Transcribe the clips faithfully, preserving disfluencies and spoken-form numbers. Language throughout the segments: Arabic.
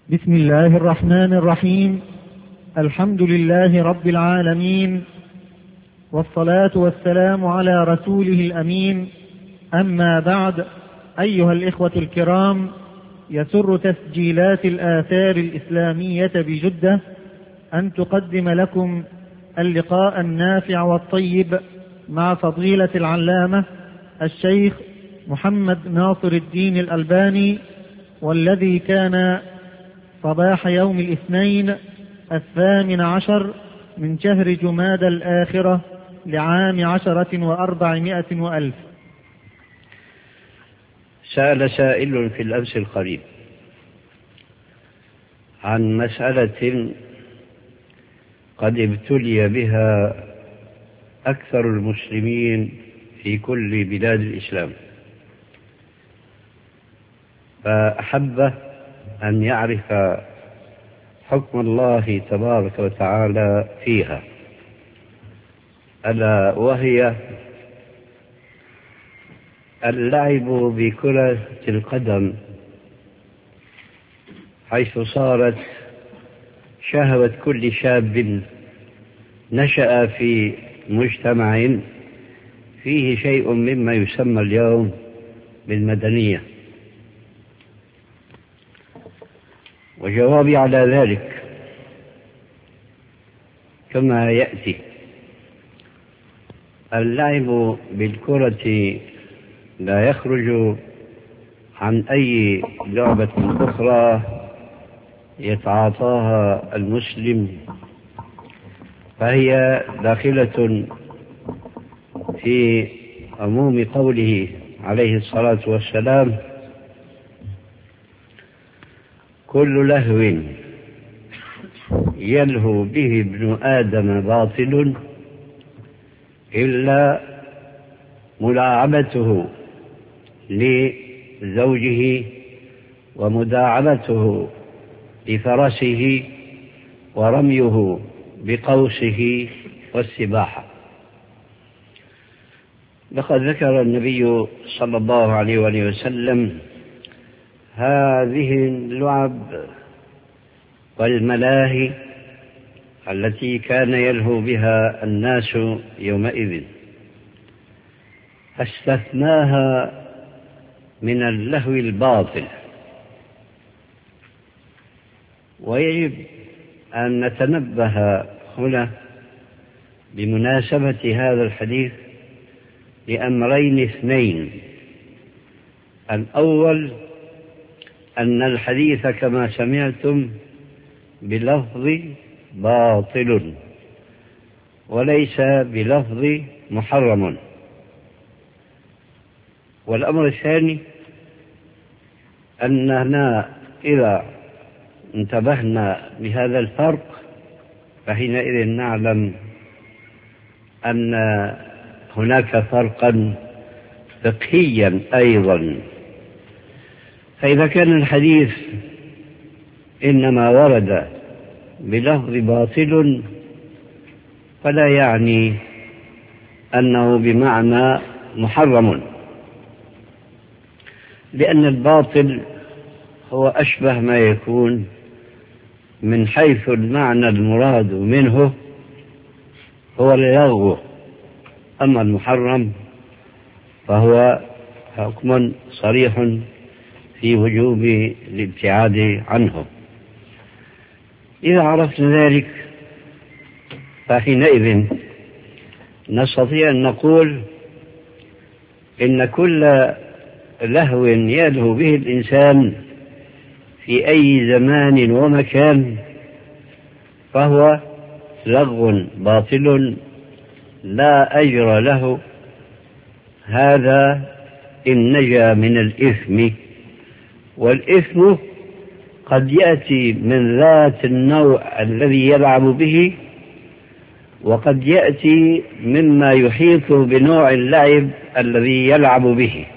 بسم الله الرحمن الرحيم. الحمد لله رب العالمين، والصلاة والسلام على رسوله الأمين. أما بعد، أيها الإخوة الكرام، يسر تسجيلات الآثار الإسلامية بجدة أن تقدم لكم اللقاء النافع والطيب مع فضيلة العلامة الشيخ محمد ناصر الدين الألباني، والذي كان صباح يوم الاثنين الثامن عشر من شهر جمادى الآخرة لعام عشرة وأربعمائة وألف. سأل سائل في الأمس القريب عن مسألة قد ابتلي بها أكثر المسلمين في كل بلاد الإسلام، فأحب أن يعرف حكم الله تبارك وتعالى فيها، ألا وهي اللعب بكرة القدم، حيث صارت شهوة كل شاب نشأ في مجتمع فيه شيء مما يسمى اليوم بالمدنية. وجوابي على ذلك كما يأتي: اللعب بالكرة لا يخرج عن أي لعبة أخرى يتعاطاها المسلم، فهي داخلة في عموم قوله عليه الصلاة والسلام: كل لهو يلهو به ابن آدم باطل إلا ملاعبته لزوجه ومداعبته لفرسه ورميه بقوسه والسباحة. لقد ذكر النبي صلى الله عليه وآله وسلم هذه اللعب والملاهي التي كان يلهو بها الناس يومئذ، استثناها من اللهو الباطل. ويجب أن نتنبه هنا بمناسبة هذا الحديث لأمرين اثنين: الأول أن الحديث كما سمعتم بلفظ باطل وليس بلفظ محرم. والأمر الثاني أننا إذا انتبهنا لهذا الفرق فحينئذ نعلم أن هناك فرقا فقهيا أيضا. فإذا كان الحديث إنما ورد بلفظ باطل فلا يعني أنه بمعنى محرم، لأن الباطل هو أشبه ما يكون من حيث المعنى المراد منه هو اللغو، أما المحرم فهو حكم صريح في وجوب الابتعاد عنه. إذا عرفنا ذلك فحينئذ نستطيع أن نقول إن كل لهو يلهو به الإنسان في أي زمان ومكان فهو لغو باطل لا أجر له، هذا إن نجا من الإثم. والإثم قد يأتي من ذات النوع الذي يلعب به، وقد يأتي مما يحيط بنوع اللعب الذي يلعب به.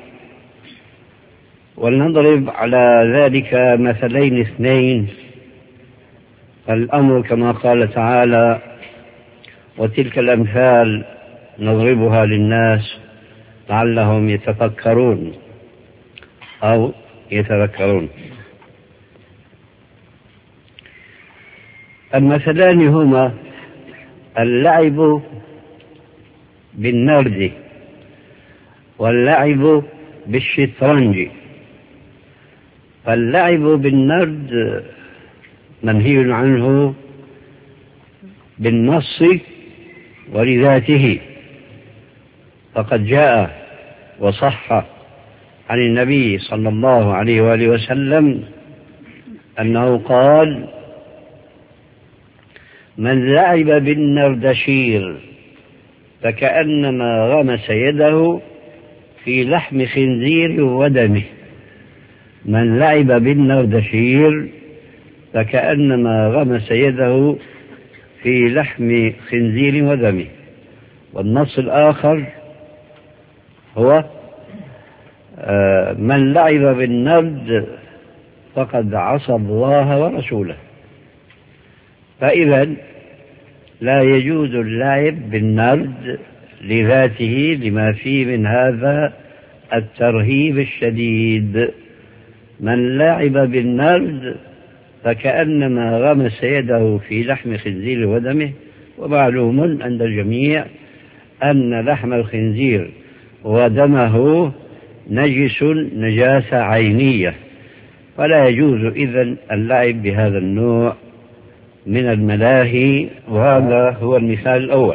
ولنضرب على ذلك مثلين اثنين. الأمر كما قال تعالى: وتلك الأمثال نضربها للناس لعلهم يتفكرون أو يتذكرون. المثلان هما اللعب بالنرد واللعب بالشطرنج. فاللعب بالنرد منهي عنه بالنص ولذاته، فقد جاء وصح عن النبي صلى الله عليه وآله وسلم أنه قال: من لعب بالنردشير فكأنما غمس يده في لحم خنزير ودمه. من لعب بالنردشير فكأنما غمس يده في لحم خنزير ودمه. والنص الآخر هو: من لعب بالنرد فقد عصى الله ورسوله. فإذا لا يجوز اللعب بالنرد لذاته لما فيه من هذا الترهيب الشديد. من لعب بالنرد فكأنما غمس يده في لحم خنزير ودمه. ومعلوم عند الجميع أن لحم الخنزير ودمه نجس نجاسة عينية، فلا يجوز إذن اللعب بهذا النوع من الملاهي. وهذا هو المثال الأول.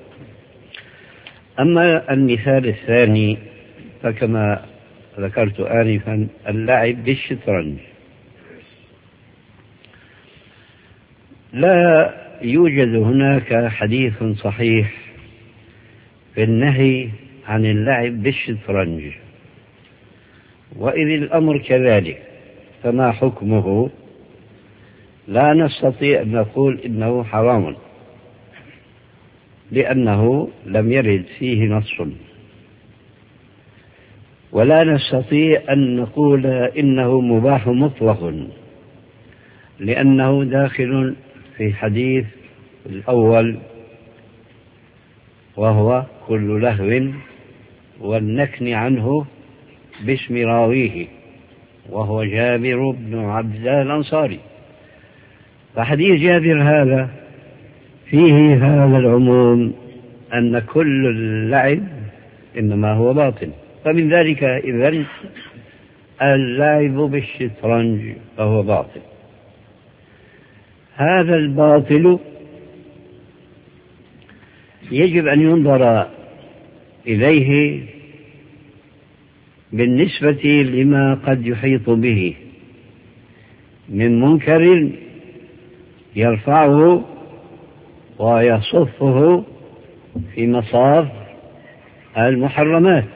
أما المثال الثاني فكما ذكرت آنفا اللعب بالشطرنج. لا يوجد هناك حديث صحيح في النهي عن اللعب بالشطرنج، وإذ الأمر كذلك فما حكمه؟ لا نستطيع أن نقول إنه حرام، لأنه لم يرد فيه نص، ولا نستطيع أن نقول إنه مباح مطلق، لأنه داخل في حديث الأول وهو كل لهو والنكن عنه باسم راويه، وهو جابر بن عبد الله الأنصاري. فحديث جابر هذا فيه هذا العموم أن كل اللعب إنما هو باطل. فمن ذلك إذن اللعب بالشطرنج فهو باطل. هذا الباطل يجب أن ينظر إليه بالنسبة لما قد يحيط به من منكر يرفعه ويصفه في مصاف المحرمات،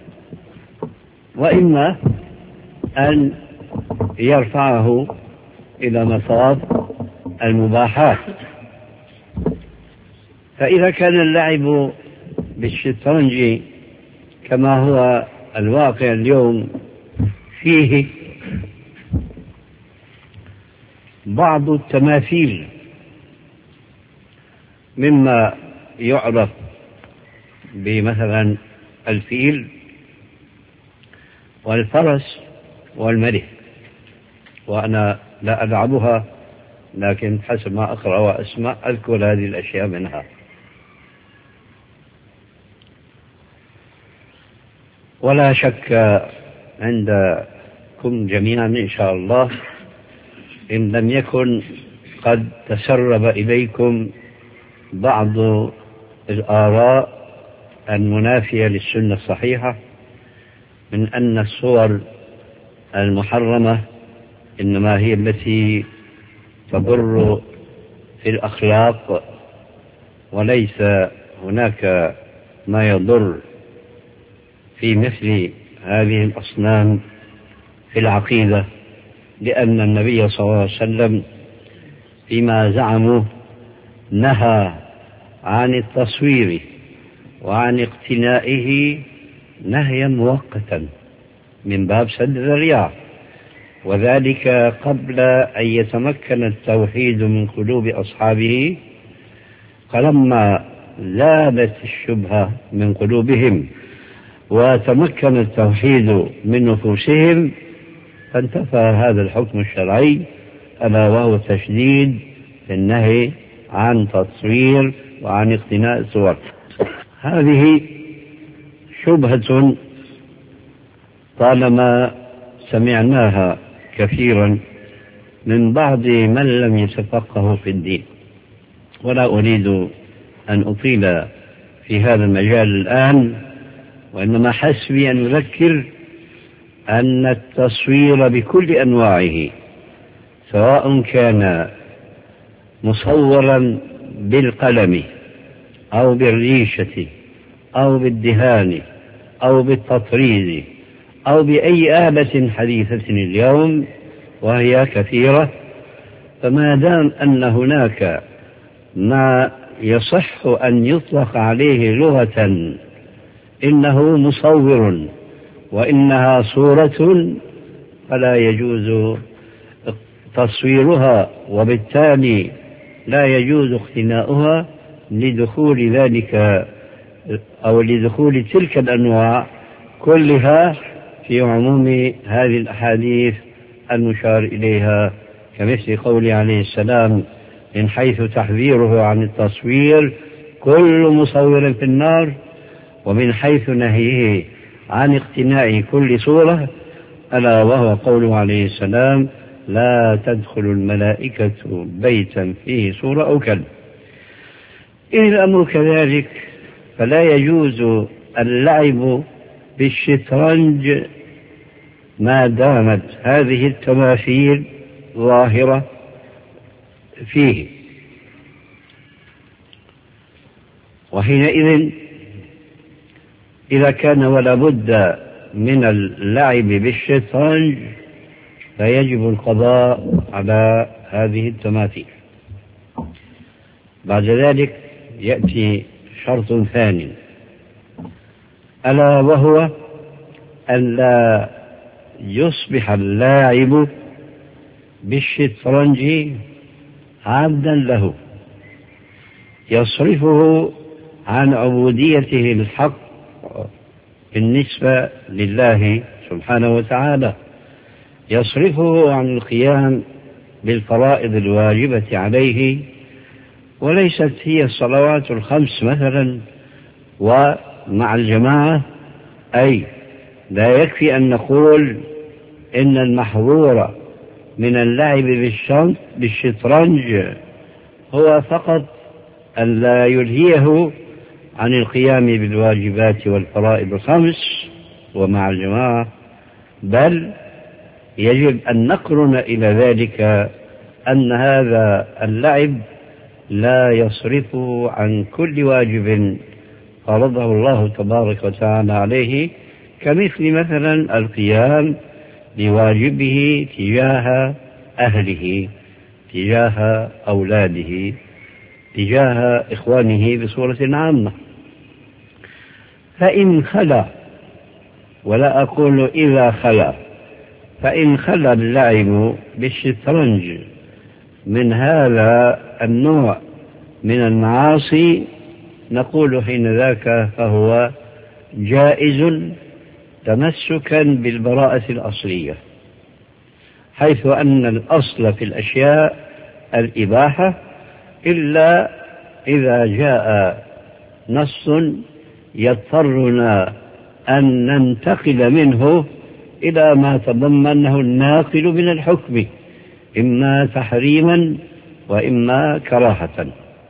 وإما أن يرفعه إلى مصاف المباحات. فإذا كان اللعب بالشطرنج كما هو الواقع اليوم فيه بعض التماثيل مما يعرف بمثلا الفيل والفرس والمرح، وأنا لا ألعبها لكن حسب ما أقرأ وأسمع أذكر هذه الأشياء منها. ولا شك عندكم جميعا إن شاء الله إن لم يكن قد تسرب إليكم بعض الآراء المنافية للسنة الصحيحة من أن الصور المحرمة إنما هي التي تضر في الأخلاق، وليس هناك ما يضر في مثل هذه الأصنام في العقيدة، لأن النبي صلى الله عليه وسلم فيما زعموا نهى عن التصوير وعن اقتنائه نهيا مؤقتا من باب سد الذريعة، وذلك قبل أن يتمكن التوحيد من قلوب أصحابه. فلما زالت الشبهة من قلوبهم وتمكن التوحيد من نفوسهم فانتفى هذا الحكم الشرعي، ألا وهو تشديد في النهي عن تصوير وعن اقتناء الصور. هذه شبهة طالما سمعناها كثيرا من بعض من لم يتفقهوا في الدين، ولا أريد أن أطيل في هذا المجال الآن، وإنما حسبي أن أذكر أن التصوير بكل أنواعه، سواء كان مصورا بالقلم أو بالريشة أو بالدهان أو بالتطريز أو بأي آلة حديثة اليوم وهي كثيرة، فما دام أن هناك ما يصح أن يطلق عليه لغة إنه مصور وإنها صورة، فلا يجوز تصويرها، وبالتالي لا يجوز اقتناؤها لدخول ذلك أو لدخول تلك الأنواع كلها في عموم هذه الأحاديث المشار إليها، كمثل قوله عليه السلام من حيث تحذيره عن التصوير كل مصور في النار، ومن حيث نهيه عن اقتناء كل صورة ألا وهو قوله عليه السلام لا تدخل الملائكة بيتا فيه صورة أو كلب. إن الأمر كذلك فلا يجوز اللعب بالشطرنج ما دامت هذه التماثيل ظاهرة فيه، وحينئذ إذا كان ولا بد من اللعب بالشطرنج فيجب القضاء على هذه التماثيل. بعد ذلك يأتي شرط ثاني، ألا وهو أن لا يصبح اللاعب بالشطرنج عبدا له يصرفه عن عبوديته الحق بالنسبة لله سبحانه وتعالى، يصرفه عن القيام بالفرائض الواجبة عليه، وليست هي الصلوات الخمس مثلا ومع الجماعة. أي لا يكفي أن نقول إن المحظور من اللعب بالشطرنج هو فقط أن لا يلهيه عن القيام بالواجبات والفرائض الخمس ومع الجماعة، بل يجب أن نقرن إلى ذلك أن هذا اللعب لا يصرف عن كل واجب فرضه الله تبارك وتعالى عليه، كمثل مثلا القيام بواجبه تجاه أهله، تجاه أولاده، تجاه إخوانه بصورة عامة. فإن خلا، ولا أقول إذا خلا، فإن خلا اللعب بالشطرنج من هذا النوع من المعاصي نقول حين ذاك فهو جائز تمسكا بالبراءة الأصلية، حيث أن الأصل في الأشياء الإباحة إلا إذا جاء نص يضطرنا أن ننتقل منه إلى ما تضمنه الناقل من الحكم، إما تحريما وإما كراهة.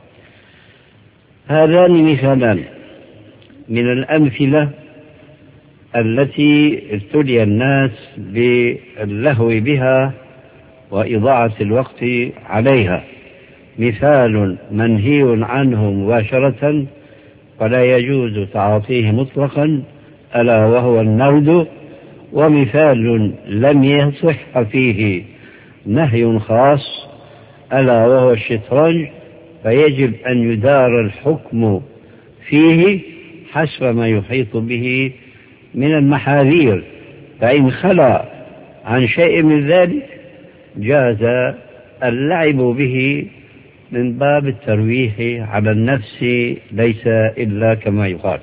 هذان مثالان من الأمثلة التي ابتلي الناس باللهو بها وإضاعة الوقت عليها. مثال منهي عنه مباشرة فلا يجوز تعاطيه مطلقا ألا وهو النرد، ومثال لم يصح فيه نهي خاص ألا وهو الشطرنج، فيجب أن يدار الحكم فيه حسب ما يحيط به من المحاذير، فإن خلا عن شيء من ذلك جاز اللعب به من باب الترويح على النفس ليس إلا كما يقال.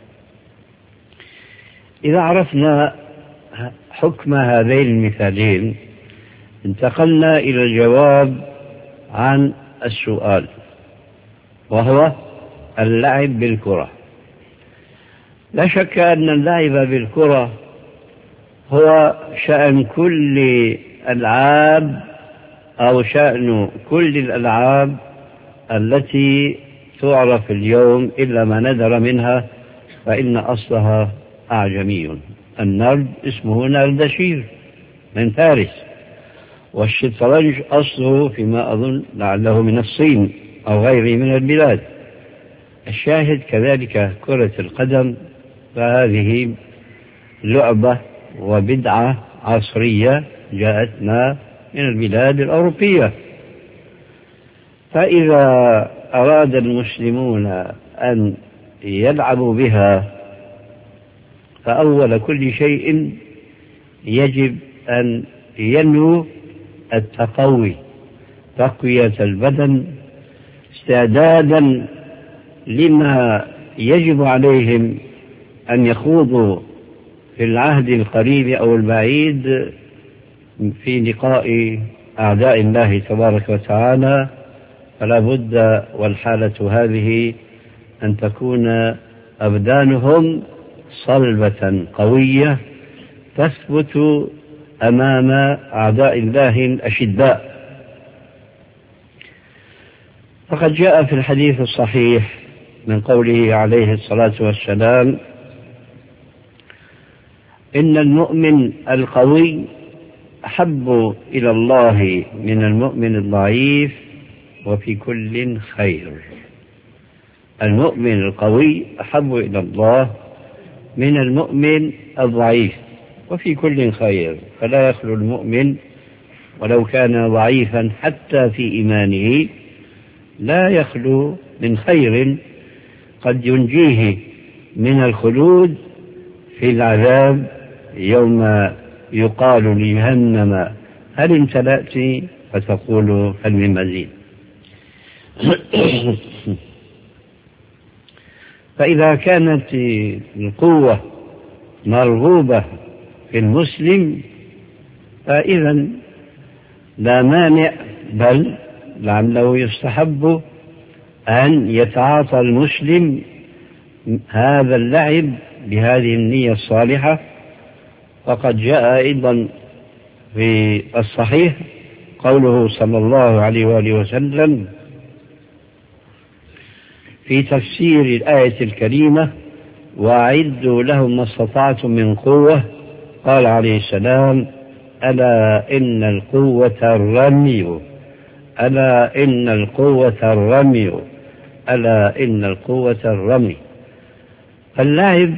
إذا عرفنا حكم هذين المثالين انتقلنا إلى الجواب عن السؤال، وهو اللعب بالكرة. لا شك أن اللعب بالكرة هو شأن كل الألعاب أو شأن كل الألعاب التي تعرف اليوم إلا ما ندر منها، فإن أصلها أعجمي. النرد اسمه نردشير من فارس، والشطرنج أصله فيما أظن لعله من الصين أو غيره من البلاد. الشاهد كذلك كرة القدم، فهذه لعبة وبدعة عصرية جاءتنا من البلاد الأوروبية. فإذا أراد المسلمون أن يلعبوا بها فأول كل شيء يجب أن ينووا التقوي، تقوية البدن استعدادا لما يجب عليهم أن يخوضوا في العهد القريب أو البعيد في لقاء أعداء الله تبارك وتعالى. فلا بد والحالة هذه أن تكون أبدانهم صلبة قوية تثبت أمام أعداء الله الأشداء. فقد جاء في الحديث الصحيح من قوله عليه الصلاة والسلام: إن المؤمن القوي أحب إلى الله من المؤمن الضعيف وفي كل خير. المؤمن القوي أحب إلى الله من المؤمن الضعيف وفي كل خير. فلا يخلو المؤمن ولو كان ضعيفا حتى في إيمانه لا يخلو من خير قد ينجيه من الخلود في العذاب يوم يقال لجهنم هل امتلأت فتقول هل من مزيد. فإذا كانت القوة مرغوبة في المسلم فإذا لا مانع، بل لعله يستحب أن يتعاطى المسلم هذا اللعب بهذه النية الصالحة. فقد جاء أيضا في الصحيح قوله صلى الله عليه وآله وسلم في تفسير الآية الكريمة: وأعدوا لهم ما استطعتم من قوة. قال عليه السلام: ألا إن القوة الرمي، ألا إن القوة الرمي، ألا إن القوة الرمي. فاللعب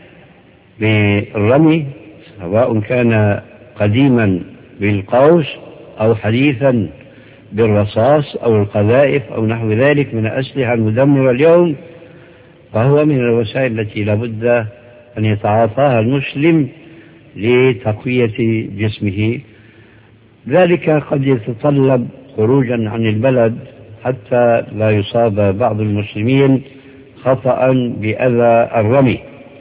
بالرمي سواء كان قديما بالقوس أو حديثا بالرصاص أو القذائف أو نحو ذلك من الأسلحة المدمرة اليوم، فهو من الوسائل التي لابد أن يتعاطاها المسلم لتقوية جسمه. ذلك قد يتطلب خروجا عن البلد حتى لا يصاب بعض المسلمين خطأ بأذى الرمي.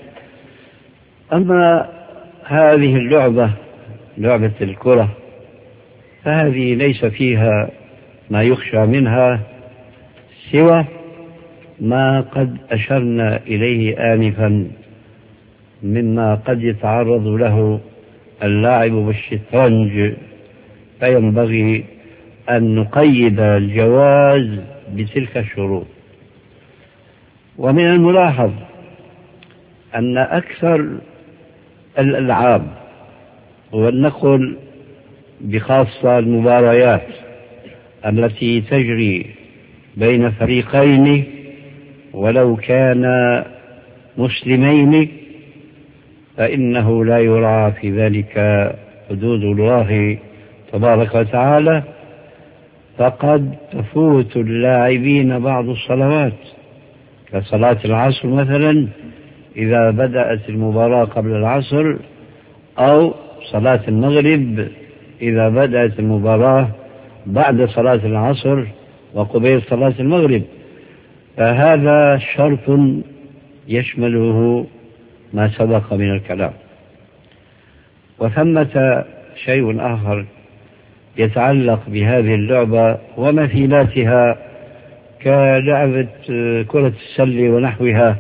أما هذه اللعبة، لعبة الكرة، فهذه ليس فيها ما يخشى منها سوى ما قد أشرنا إليه آنفا مما قد يتعرض له اللاعب بالشطرنج، فينبغي أن نقيد الجواز بتلك الشروط. ومن الملاحظ أن أكثر الألعاب، ولنقل بخاصة المباريات التي تجري بين فريقين ولو كان مسلمين، فإنه لا يراعى في ذلك حدود الله تبارك وتعالى، فقد تفوت اللاعبين بعض الصلوات كصلاة العصر مثلا إذا بدأت المباراة قبل العصر، أو صلاة المغرب إذا بدأت المباراة بعد صلاة العصر وقبيل صلاة المغرب. فهذا شرط يشمله ما سبق من الكلام. وثمة شيء آخر يتعلق بهذه اللعبة ومثيلاتها كلعبة كرة السلة ونحوها،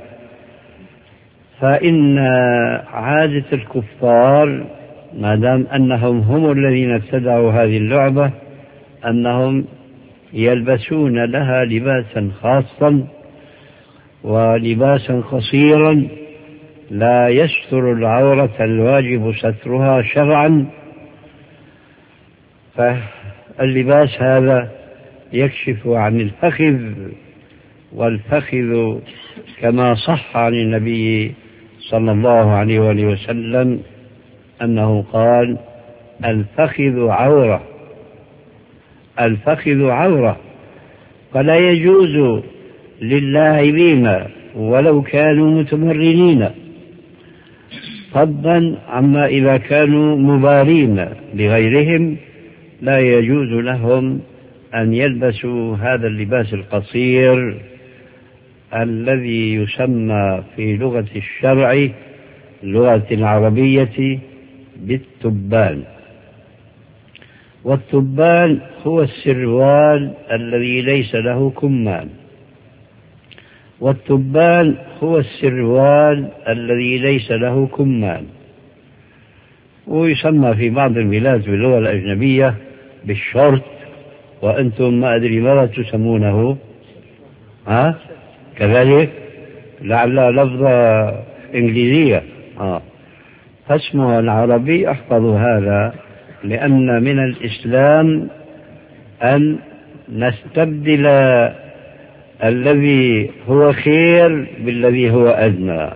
فإن عادة الكفار ما دام أنهم هم الذين ابتدعوا هذه اللعبة أنهم يلبسون لها لباسا خاصا ولباسا قصيرا لا يستر العورة الواجب سترها شرعا، فاللباس هذا يكشف عن الفخذ، والفخذ كما صح عن النبي صلى الله عليه وآله وسلم أنه قال الفخذ عورة، الفخذ عورة، فلا يجوز للاعبين ولو كانوا متمرنين، فضلا عما إذا كانوا مبارين لغيرهم لا يجوز لهم أن يلبسوا هذا اللباس القصير الذي يسمى في لغة الشرع اللغة العربية بالتبان. والتبان هو السروال الذي ليس له كمان، والتبان هو السروال الذي ليس له كمان، ويسمى في بعض البلاد باللغة الأجنبية بالشورت، وأنتم ما أدري ماذا تسمونه، ها كذلك لعل لفظة إنجليزية، ها فاسمه العربي. أحفظ هذا لأن من الإسلام أن نستبدل الذي هو خير بالذي هو أدنى،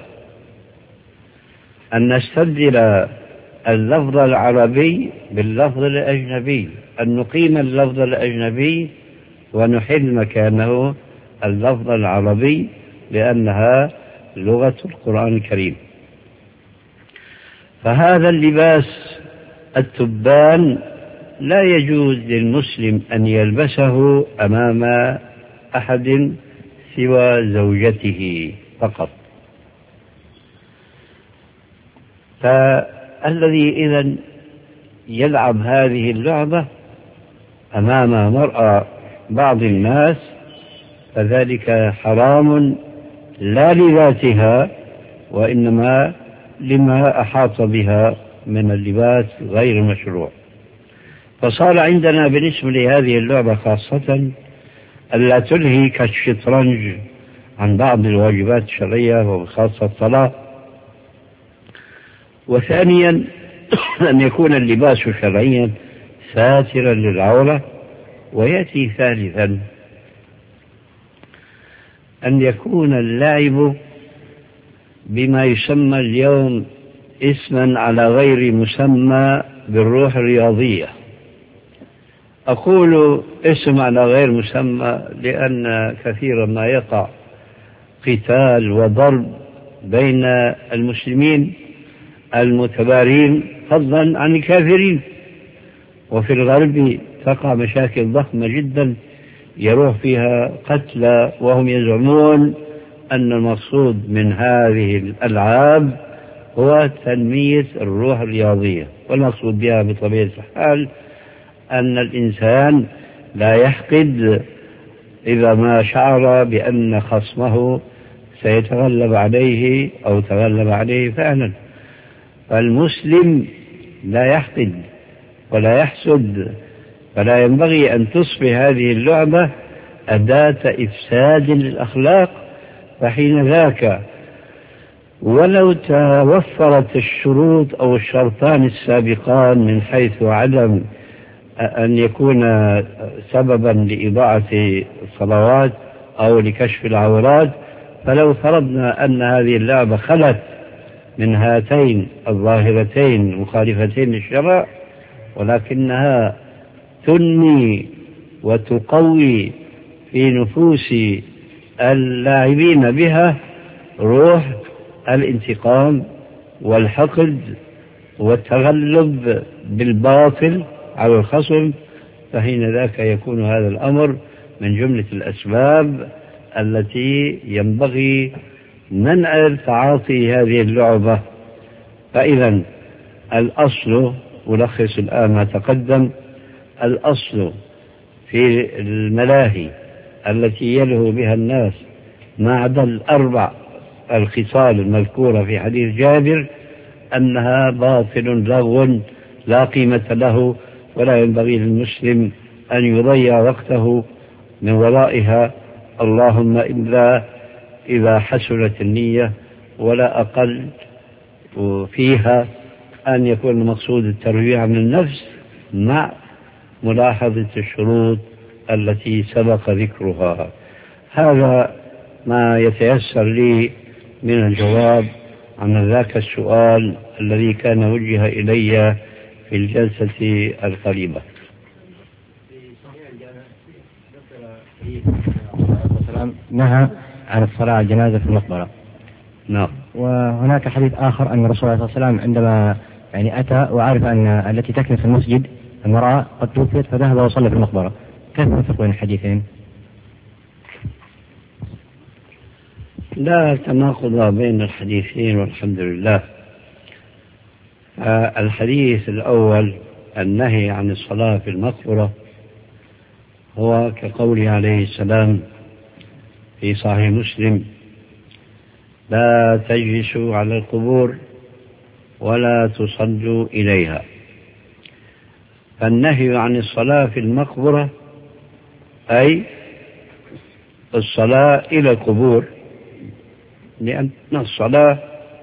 أن نستبدل اللفظ العربي باللفظ الأجنبي، أن نقيم اللفظ الأجنبي ونحل مكانه اللفظ العربي لأنها لغة القرآن الكريم. فهذا اللباس التبان لا يجوز للمسلم أن يلبسه أمام أحد سوى زوجته فقط. فالذي إذن يلعب هذه اللعبة أمام مرأة بعض الناس فذلك حرام لا لذاتها وإنما لما أحاط بها من اللباس غير مشروع. فصار عندنا بالنسبة لهذه اللعبة خاصة ألا تلهي كالشطرنج عن بعض الواجبات الشرعية وخاصة الصلاة. وثانيا أن يكون اللباس شرعيا ساترا للعورة. ويأتي ثالثا أن يكون اللعب بما يسمى اليوم اسما على غير مسمى بالروح الرياضية. أقول اسم على غير مسمى لأن كثيرا ما يقع قتال وضرب بين المسلمين المتبارين فضلا عن الكافرين، وفي الغرب تقع مشاكل ضخمة جدا يروح فيها قتلى وهم يزعمون أن المقصود من هذه الألعاب هو تنمية الروح الرياضية، والمقصود بها بطبيعة الحال أن الإنسان لا يحقد إذا ما شعر بأن خصمه سيتغلب عليه أو تغلب عليه فعلا. فالمسلم لا يحقد ولا يحسد، فلا ينبغي أن تصبح هذه اللعبة أداة إفساد للأخلاق. فحين ذاك ولو توفرت الشروط أو الشرطان السابقان من حيث عدم أن يكون سببا لإضاعة الصلوات أو لكشف العورات، فلو فرضنا أن هذه اللعبة خلت من هاتين الظاهرتين مخالفتين للشرع ولكنها تنمي وتقوي في نفوس اللاعبين بها روح الانتقام والحقد والتغلب بالباطل على الخصم، فحين ذاك يكون هذا الأمر من جملة الأسباب التي ينبغي منع تعاطي هذه اللعبة. فإذا الأصل ألخص الآن ما تقدم الأصل في الملاهي التي يلهو بها الناس ما عدا الأربع الخصال المذكورة في حديث جابر أنها باطل لغو لا قيمة له، ولا ينبغي للمسلم أن يضيع وقته من ورائها، اللهم إلا إذا حسنت النية، ولا أقل فيها أن يكون المقصود الترويع من النفس مع ملاحظة الشروط التي سبق ذكرها. هذا ما يتيسر لي من الجواب عن ذاك السؤال الذي كان وجه إلي في الجلسة القريبة. نهى عن الصلاة على الجنازة في المقبرة. نعم. وهناك حديث آخر أن الرسول صلى الله عليه وسلم عندما يعني أتى وعرف أن التي تكنس المسجد المرأة قد توفيت فذهب وصلى في المقبرة. كيف نفرق بين الحديثين؟ لا تناقض بين الحديثين والحمد لله. الحديث الأول النهي عن الصلاة في المقبرة هو كقوله عليه السلام في صحيح مسلم: لا تجلسوا على القبور ولا تصلوا إليها. فالنهي عن الصلاة في المقبرة أي الصلاة إلى القبور، لأن الصلاة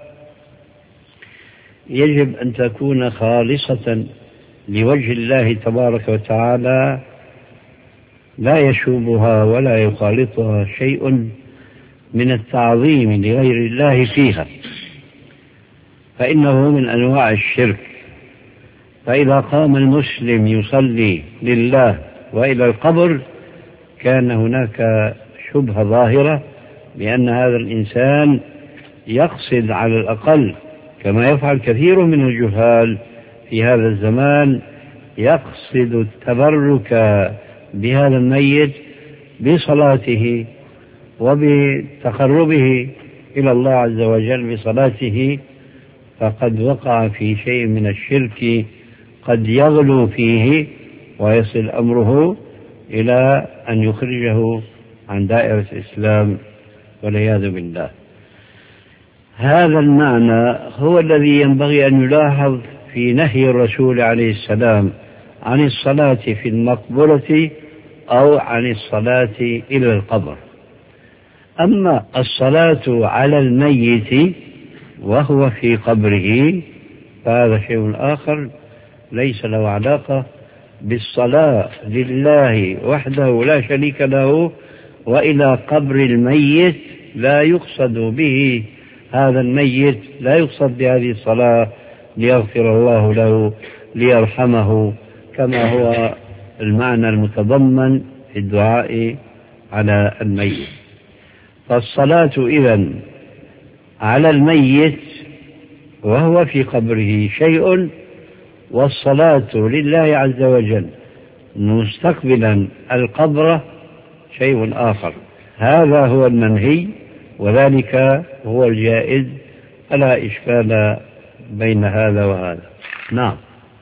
يجب أن تكون خالصة لوجه الله تبارك وتعالى، لا يشوبها ولا يخالطها شيء من التعظيم لغير الله فيها، فإنه من أنواع الشرك. فإذا قام المسلم يصلي لله وإلى القبر كان هناك شبهة ظاهرة بأن هذا الإنسان يقصد على الأقل، كما يفعل كثير من الجهال في هذا الزمان، يقصد التبرك بهذا الميت بصلاته وبتقربه إلى الله عز وجل بصلاته، فقد وقع في شيء من الشرك قد يغلو فيه ويصل أمره إلى أن يخرجه عن دائرة الإسلام والعياذ بالله. هذا المعنى هو الذي ينبغي أن يلاحظ في نهي الرسول عليه السلام عن الصلاة في المقبرة أو عن الصلاة إلى القبر. أما الصلاة على الميت وهو في قبره فهذا شيء آخر ليس له علاقة بالصلاة لله وحده لا شريك له وإلى قبر الميت لا يقصد به هذا الميت، لا يقصد بهذه الصلاة ليغفر الله له ليرحمه، كما هو المعنى المتضمن في الدعاء على الميت. فالصلاة إذن على الميت وهو في قبره شيء، والصلاة لله عز وجل مستقبلا القبر شيء آخر. هذا هو المنهي وذلك هو الجائز، فلا إشكال بين هذا وهذا. نعم.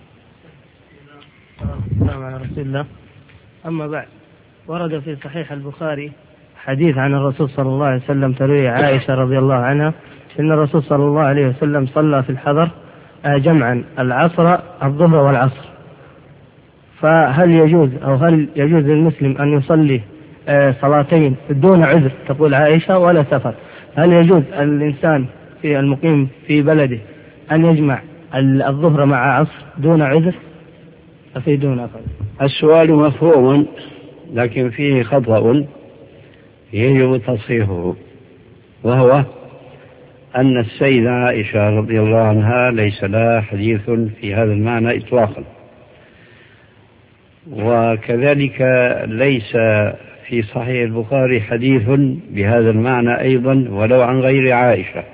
السلام على رسول الله. أما بعد، ورد في صحيح البخاري حديث عن الرسول صلى الله عليه وسلم تروي عائشة رضي الله عنها إن الرسول صلى الله عليه وسلم صلى في الحضر جمعا العصر الظهر والعصر. فهل يجوز أو هل يجوز للمسلم أن يصلي صلاتين دون عذر تقول عائشة ولا سفر؟ هل يجوز الإنسان في المقيم في بلده أن يجمع الظهر مع عصر دون عذر؟ أفيدون أفضل. السؤال مفهوم لكن فيه خطأ يجب تصحيحه، وهو أن السيدة عائشة رضي الله عنها ليس لها حديث في هذا المعنى إطلاقا، وكذلك ليس في صحيح البخاري حديث بهذا المعنى أيضا ولو عن غير عائشة،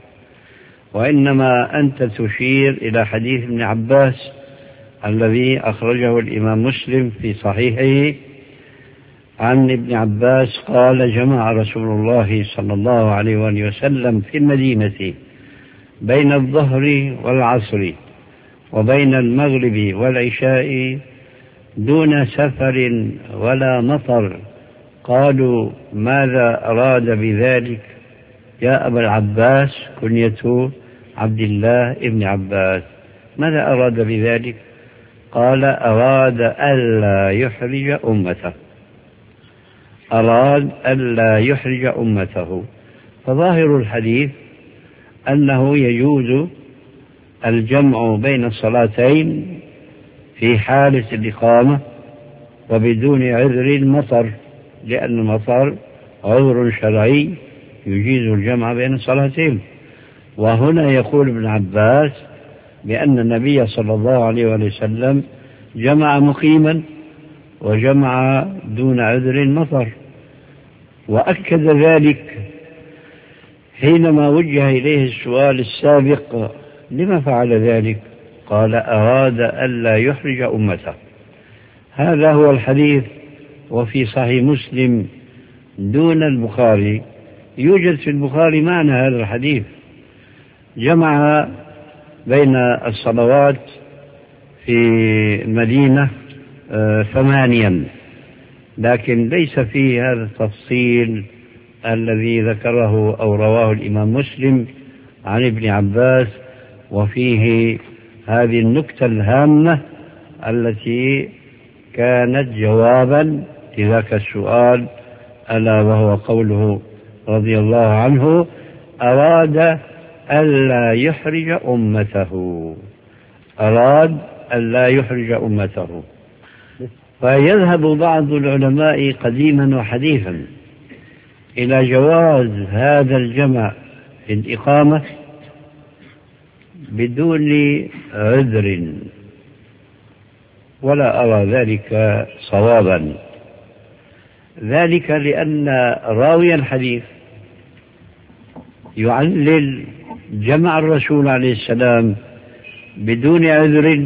وإنما أنت تشير إلى حديث ابن عباس الذي أخرجه الإمام مسلم في صحيحه عن ابن عباس قال: جمع رسول الله صلى الله عليه وآله وسلم في المدينة بين الظهر والعصر وبين المغرب والعشاء دون سفر ولا مطر. قالوا ماذا أراد بذلك يا أبا العباس؟ كنيته عبد الله ابن عباس. ماذا أراد بذلك؟ قال أراد ألا يحرج أمته، أراد ألا يحرج أمته. فظاهر الحديث أنه يجوز الجمع بين الصلاتين في حالة الإقامة وبدون عذر المطر، لأن المطر عذر شرعي يجيز الجمع بين الصلاتين. وهنا يقول ابن عباس بأن النبي صلى الله عليه وسلم جمع مقيما وجمع دون عذر المطر، وأكد ذلك حينما وجه إليه السؤال السابق لما فعل ذلك؟ قال أراد ألا يحرج أمته. هذا هو الحديث. وفي صحيح مسلم دون البخاري يوجد في البخاري معنى هذا الحديث، جمع بين الصلوات في المدينة ثمانيا، لكن ليس فيه هذا التفصيل الذي ذكره أو رواه الإمام مسلم عن ابن عباس، وفيه هذه النكتة الهامة التي كانت جوابا لذاك السؤال، ألا وهو قوله رضي الله عنه أراد ألا يحرج أمته، أراد ألا يحرج أمته. فيذهب بعض العلماء قديما وحديثا إلى جواز هذا الجمع في الإقامة بدون عذر، ولا أرى ذلك صوابا، ذلك لأن راوي الحديث يعلل جمع الرسول عليه السلام بدون عذر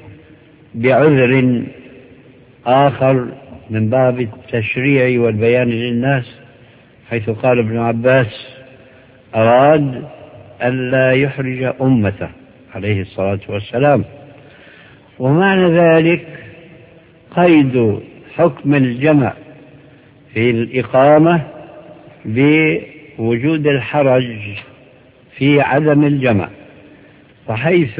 بعذر آخر من باب التشريع والبيان للناس، حيث قال ابن عباس أراد ألا يحرج أمته عليه الصلاة والسلام. ومعنى ذلك قيد حكم الجمع في الإقامة بوجود الحرج في عدم الجمع، فحيث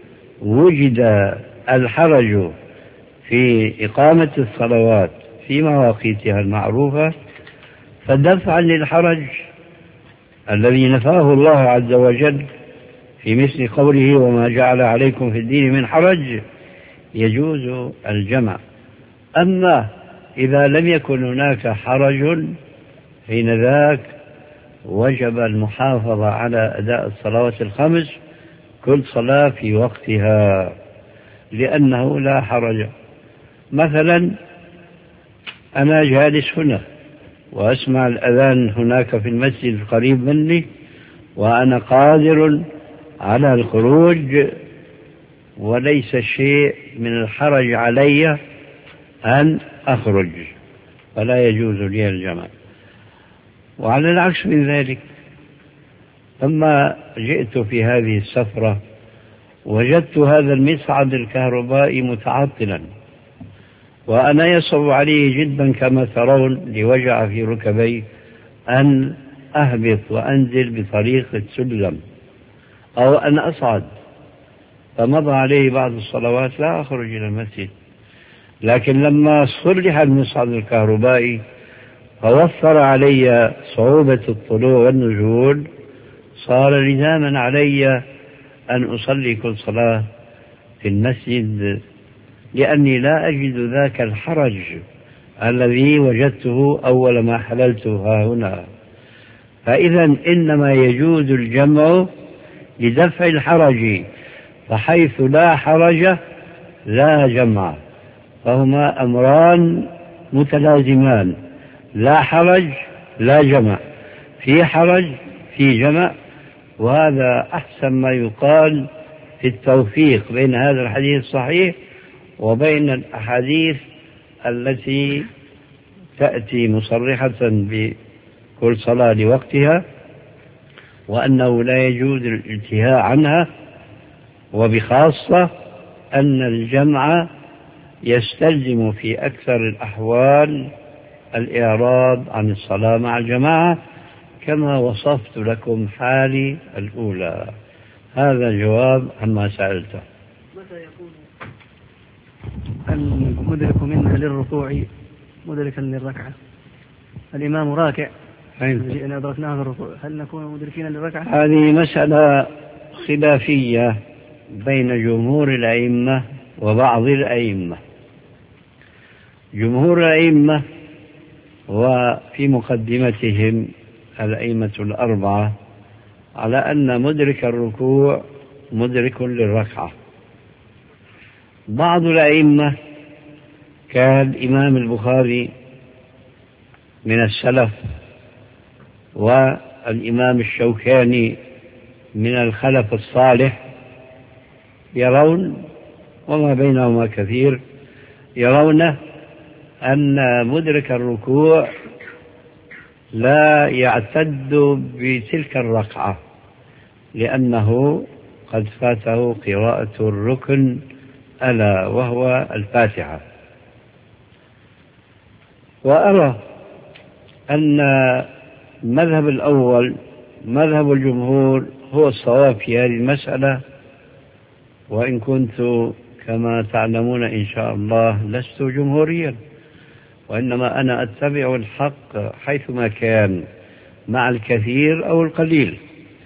وجد الحرج في إقامة الصلوات في مواقيتها المعروفة فدفعا للحرج الذي نفاه الله عز وجل في مثل قوله وما جعل عليكم في الدين من حرج يجوز الجمع. أما إذا لم يكن هناك حرج حين ذاك وجب المحافظة على أداء الصلوات الخمس كل صلاة في وقتها، لأنه لا حرج. مثلا أنا جالس هنا وأسمع الأذان هناك في المسجد القريب مني وأنا قادر على الخروج وليس شيء من الحرج علي أن أخرج، فلا يجوز لي الجمع. وعلى العكس من ذلك لما جئت في هذه السفرة وجدت هذا المصعد الكهربائي متعطلا وأنا يصعب علي جدا كما ترون لوجع في ركبي أن أهبط وأنزل بطريق السلم أو أن أصعد، فمضى عليه بعض الصلوات لا أخرج إلى المسجد. لكن لما صلح المصعد الكهربائي فوفر علي صعوبة الطلوع والنزول صار لزاما علي أن أصلي كل صلاة في المسجد، لأني لا أجد ذاك الحرج الذي وجدته أول ما حللت ها هنا. فإذا إنما يجوز الجمع لدفع الحرج، فحيث لا حرج لا جمع، فهما أمران متلازمان، لا حرج لا جمع، في حرج في جمع. وهذا أحسن ما يقال في التوفيق بين هذا الحديث الصحيح وبين الأحاديث التي تأتي مصرحة بكل صلاة لوقتها وأنه لا يجوز الانتهاء عنها، وبخاصة أن الجمع يستلزم في أكثر الأحوال الإعراض عن الصلاة مع الجماعة كما وصفت لكم حالي الأولى. هذا جواب عما سألته. متى يكون المدرك منها للركوع مدركا للركعة؟ الإمام راكع جئنا أدركناه في الركوع، هل نكون مدركين للركعة؟ هذه مسألة خلافية بين جمهور الأئمة وبعض الأئمة. جمهور الأئمة وفي مقدمتهم الأئمة الأربعة على أن مدرك الركوع مدرك للركعة. بعض الأئمة كالإمام البخاري من السلف والإمام الشوكاني من الخلف الصالح يرون، وما بينهما كثير، يرون أن مدرك الركوع لا يعتد بتلك الركعة لأنه قد فاته قراءة الركن ألا وهو الفاتحة. وأرى أن المذهب الأول مذهب الجمهور هو الصواب في هذه المسألة، وإن كنت كما تعلمون إن شاء الله لست جمهوريا، وإنما أنا أتبع الحق حيثما كان مع الكثير أو القليل،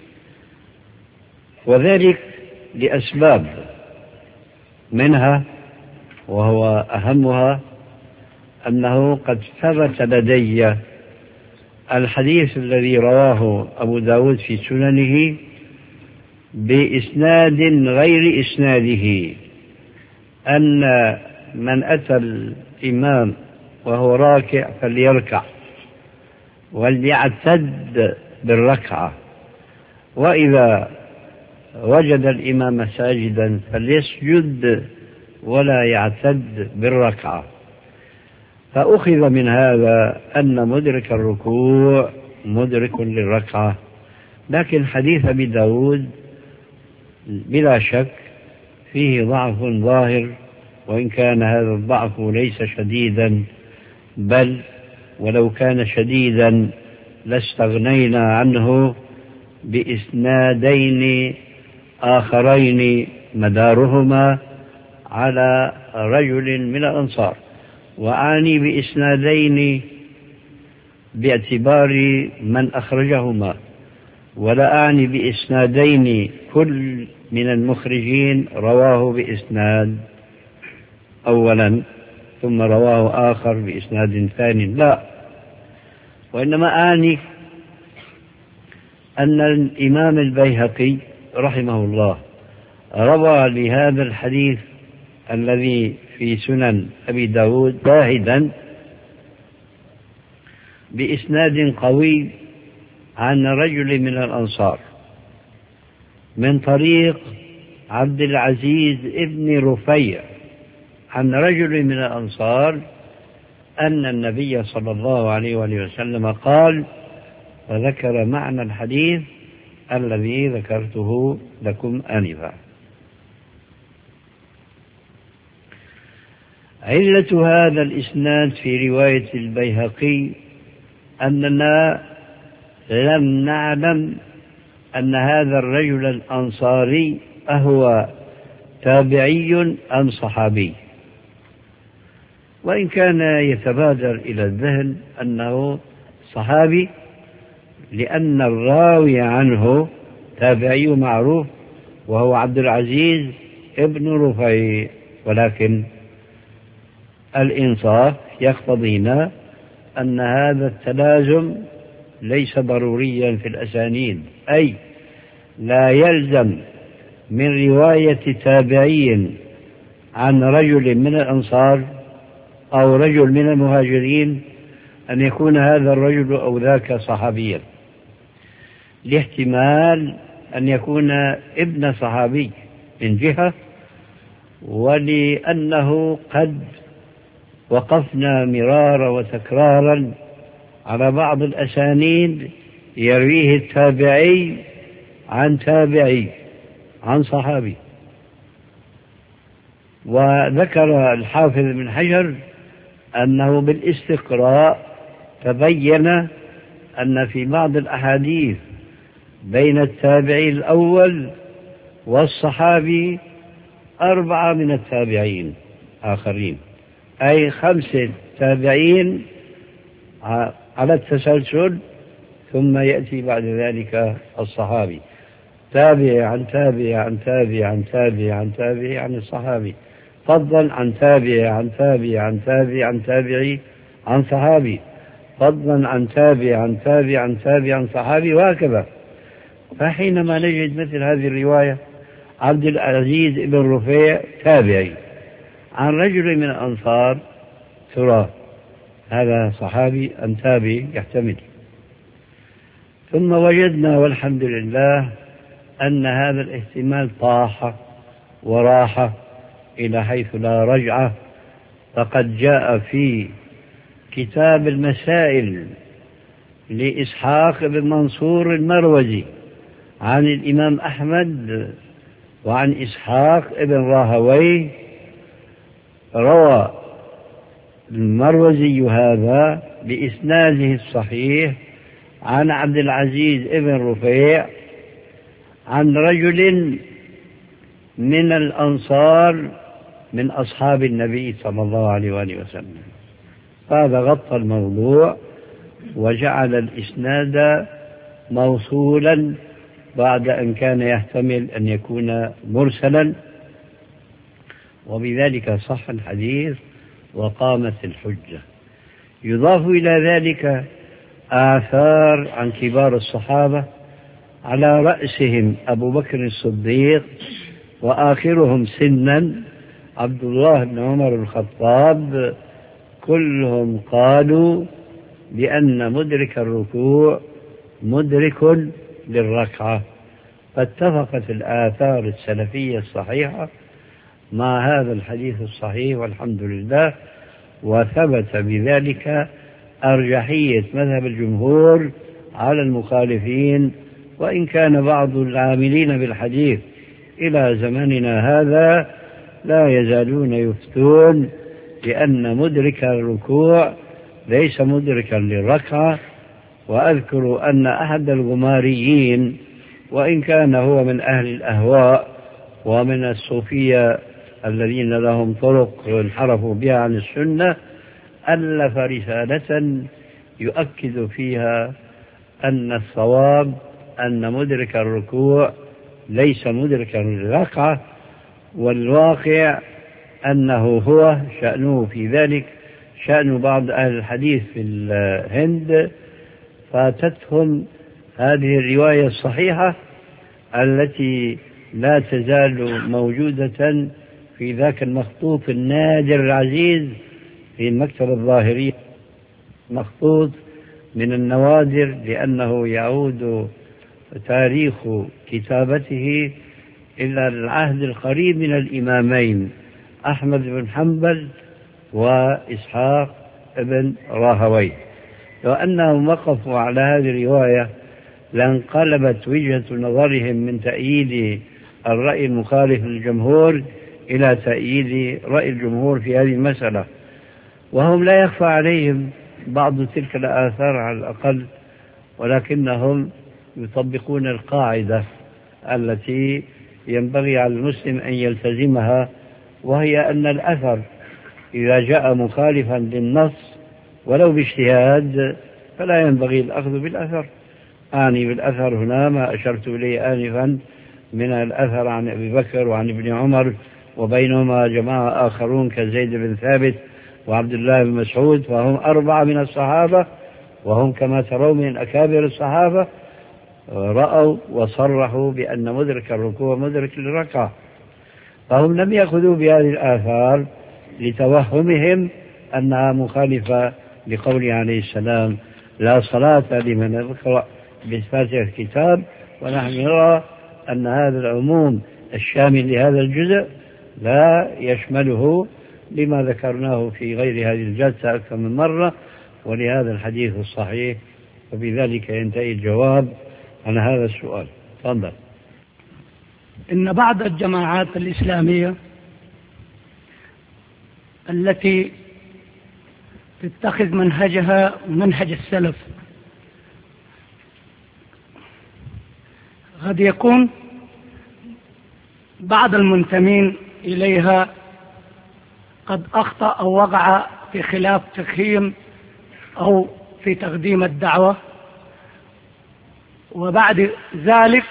وذلك لأسباب، منها وهو أهمها أنه قد ثبت لدي الحديث الذي رواه أبو داود في سننه بإسناد غير إسناده أن من أتى الإمام وهو راكع فليركع وليعتد بالركعة، وإذا وجد الإمام ساجدا فليسجد ولا يعتد بالركعة. فأخذ من هذا أن مدرك الركوع مدرك للركعة. لكن حديث أبي داود بلا شك فيه ضعف ظاهر، وإن كان هذا الضعف ليس شديدا، بل ولو كان شديدا لاستغنينا عنه بإسنادين آخرين مدارهما على رجل من الأنصار. وأعني بإسنادين باعتبار من أخرجهما، ولا أعني بإسنادين كل من المخرجين رواه بإسناد أولا ثم رواه آخر بإسناد ثاني، لا، وإنما أعني أن الإمام البيهقي رحمه الله روى لهذا الحديث الذي في سنن أبي داود شاهدا بإسناد قوي عن رجل من الأنصار من طريق عبد العزيز ابن رفيع عن رجل من الأنصار أن النبي صلى الله عليه وآله وسلم قال، وذكر معنى الحديث الذي ذكرته لكم آنفا. علة هذا الإسناد في رواية البيهقي أننا لم نعلم أن هذا الرجل الأنصاري أهو تابعي أم صحابي، وإن كان يتبادر إلى الذهن أنه صحابي لأن الراوي عنه تابعي معروف وهو عبد العزيز ابن رفيع، ولكن الإنصاف يقتضينا أن هذا التلازم ليس ضروريا في الأسانيد، أي لا يلزم من رواية تابعي عن رجل من الأنصار أو رجل من المهاجرين أن يكون هذا الرجل أو ذاك صحابيا، لاحتمال أن يكون ابن صحابي من جهة، ولأنه قد وقفنا مرارا وتكرارا على بعض الأسانيد يرويه التابعي عن تابعي عن صحابي، وذكر الحافظ بن حجر أنه بالاستقراء تبين أن في بعض الأحاديث بين التابعي الأول والصحابي أربعة من التابعين آخرين، أي خمسة تابعين على التسلسل، ثم يأتي بعد ذلك الصحابي، تابع عن تابع عن تابع عن تابع عن تابع عن الصحابي، فضلا عن تابع عن تابع عن تابع عن تابعي عن صحابي، فضلا عن تابع عن تابع عن تابع عن صحابي، وهكذا. فحينما نجد مثل هذه الرواية عبد العزيز بن رفيع تابعي عن رجل من الأنصار، ترى هذا صحابي أم تابعي؟ يحتمل. ثم وجدنا والحمد لله أن هذا الاحتمال طاح وراح إلى حيث لا رجعة، فقد جاء في كتاب المسائل لإسحاق بن منصور المروزي عن الإمام أحمد وعن إسحاق بن راهويه، روى المروزي هذا بإسناده الصحيح عن عبد العزيز بن رفيع عن رجل من الأنصار من أصحاب النبي صلى الله عليه وآله وسلم. هذا غطى الموضوع وجعل الإسناد موصولا بعد أن كان يحتمل أن يكون مرسلا، وبذلك صح الحديث وقامت الحجة. يضاف إلى ذلك آثار عن كبار الصحابة على رأسهم أبو بكر الصديق، وآخرهم سنا عبد الله بن عمر الخطاب، كلهم قالوا بأن مدرك الركوع مدرك للركعة. فاتفقت الآثار السلفية الصحيحة مع هذا الحديث الصحيح والحمد لله، وثبت بذلك أرجحية مذهب الجمهور على المخالفين، وإن كان بعض العاملين بالحديث إلى زمننا هذا لا يزالون يفتون بأن مدرك الركوع ليس مدركا للركعة. وأذكر أن أحد الغماريين، وإن كان هو من أهل الأهواء ومن الصوفية الذين لهم طرق انحرفوا بها عن السنة، ألف رسالة يؤكد فيها أن الصواب أن مدرك الركوع ليس مدركا للركعة، والواقع أنه هو شأنه في ذلك شأن بعض أهل الحديث في الهند، فاتتهم هذه الرواية الصحيحة التي لا تزال موجودة في ذاك المخطوط النادر العزيز في المكتبة الظاهرية، مخطوط من النوادر لأنه يعود تاريخ كتابته إلى العهد القريب من الإمامين أحمد بن حنبل وإسحاق بن راهويه. لو أنهم وقفوا على هذه الرواية لانقلبت وجهة نظرهم من تأييد الرأي المخالف للجمهور إلى تأييد رأي الجمهور في هذه المسألة، وهم لا يخفى عليهم بعض تلك الآثار على الأقل، ولكنهم يطبقون القاعدة التي ينبغي على المسلم أن يلتزمها، وهي أن الأثر إذا جاء مخالفا للنص ولو باجتهاد فلا ينبغي الأخذ بالأثر. أعني بالأثر هنا ما أشرت إليه آنفا من الأثر عن أبي بكر وعن ابن عمر، وبينهما جماعة آخرون كزيد بن ثابت وعبد الله بن مسعود، فهم أربعة من الصحابة، وهم كما ترون من أكابر الصحابة، رأوا وصرحوا بأن مدرك الركوع مدرك للركعة. فهم لم يأخذوا بهذه الآثار لتوهمهم أنها مخالفة لقوله عليه السلام لا صلاة لمن يقرأ بفاتحة الكتاب، ونحن نرى أن هذا العموم الشامل لهذا الجزء لا يشمله لما ذكرناه في غير هذه الجلسة أكثر من مرة، ولهذا الحديث الصحيح. وبذلك ينتهي الجواب عن هذا السؤال. تفضل. إن بعض الجماعات الإسلامية التي تتخذ منهجها منهج السلف. قد يكون بعض المنتمين إليها قد أخطأ أو وقع في خلاف تقييم أو في تقديم الدعوة، وبعد ذلك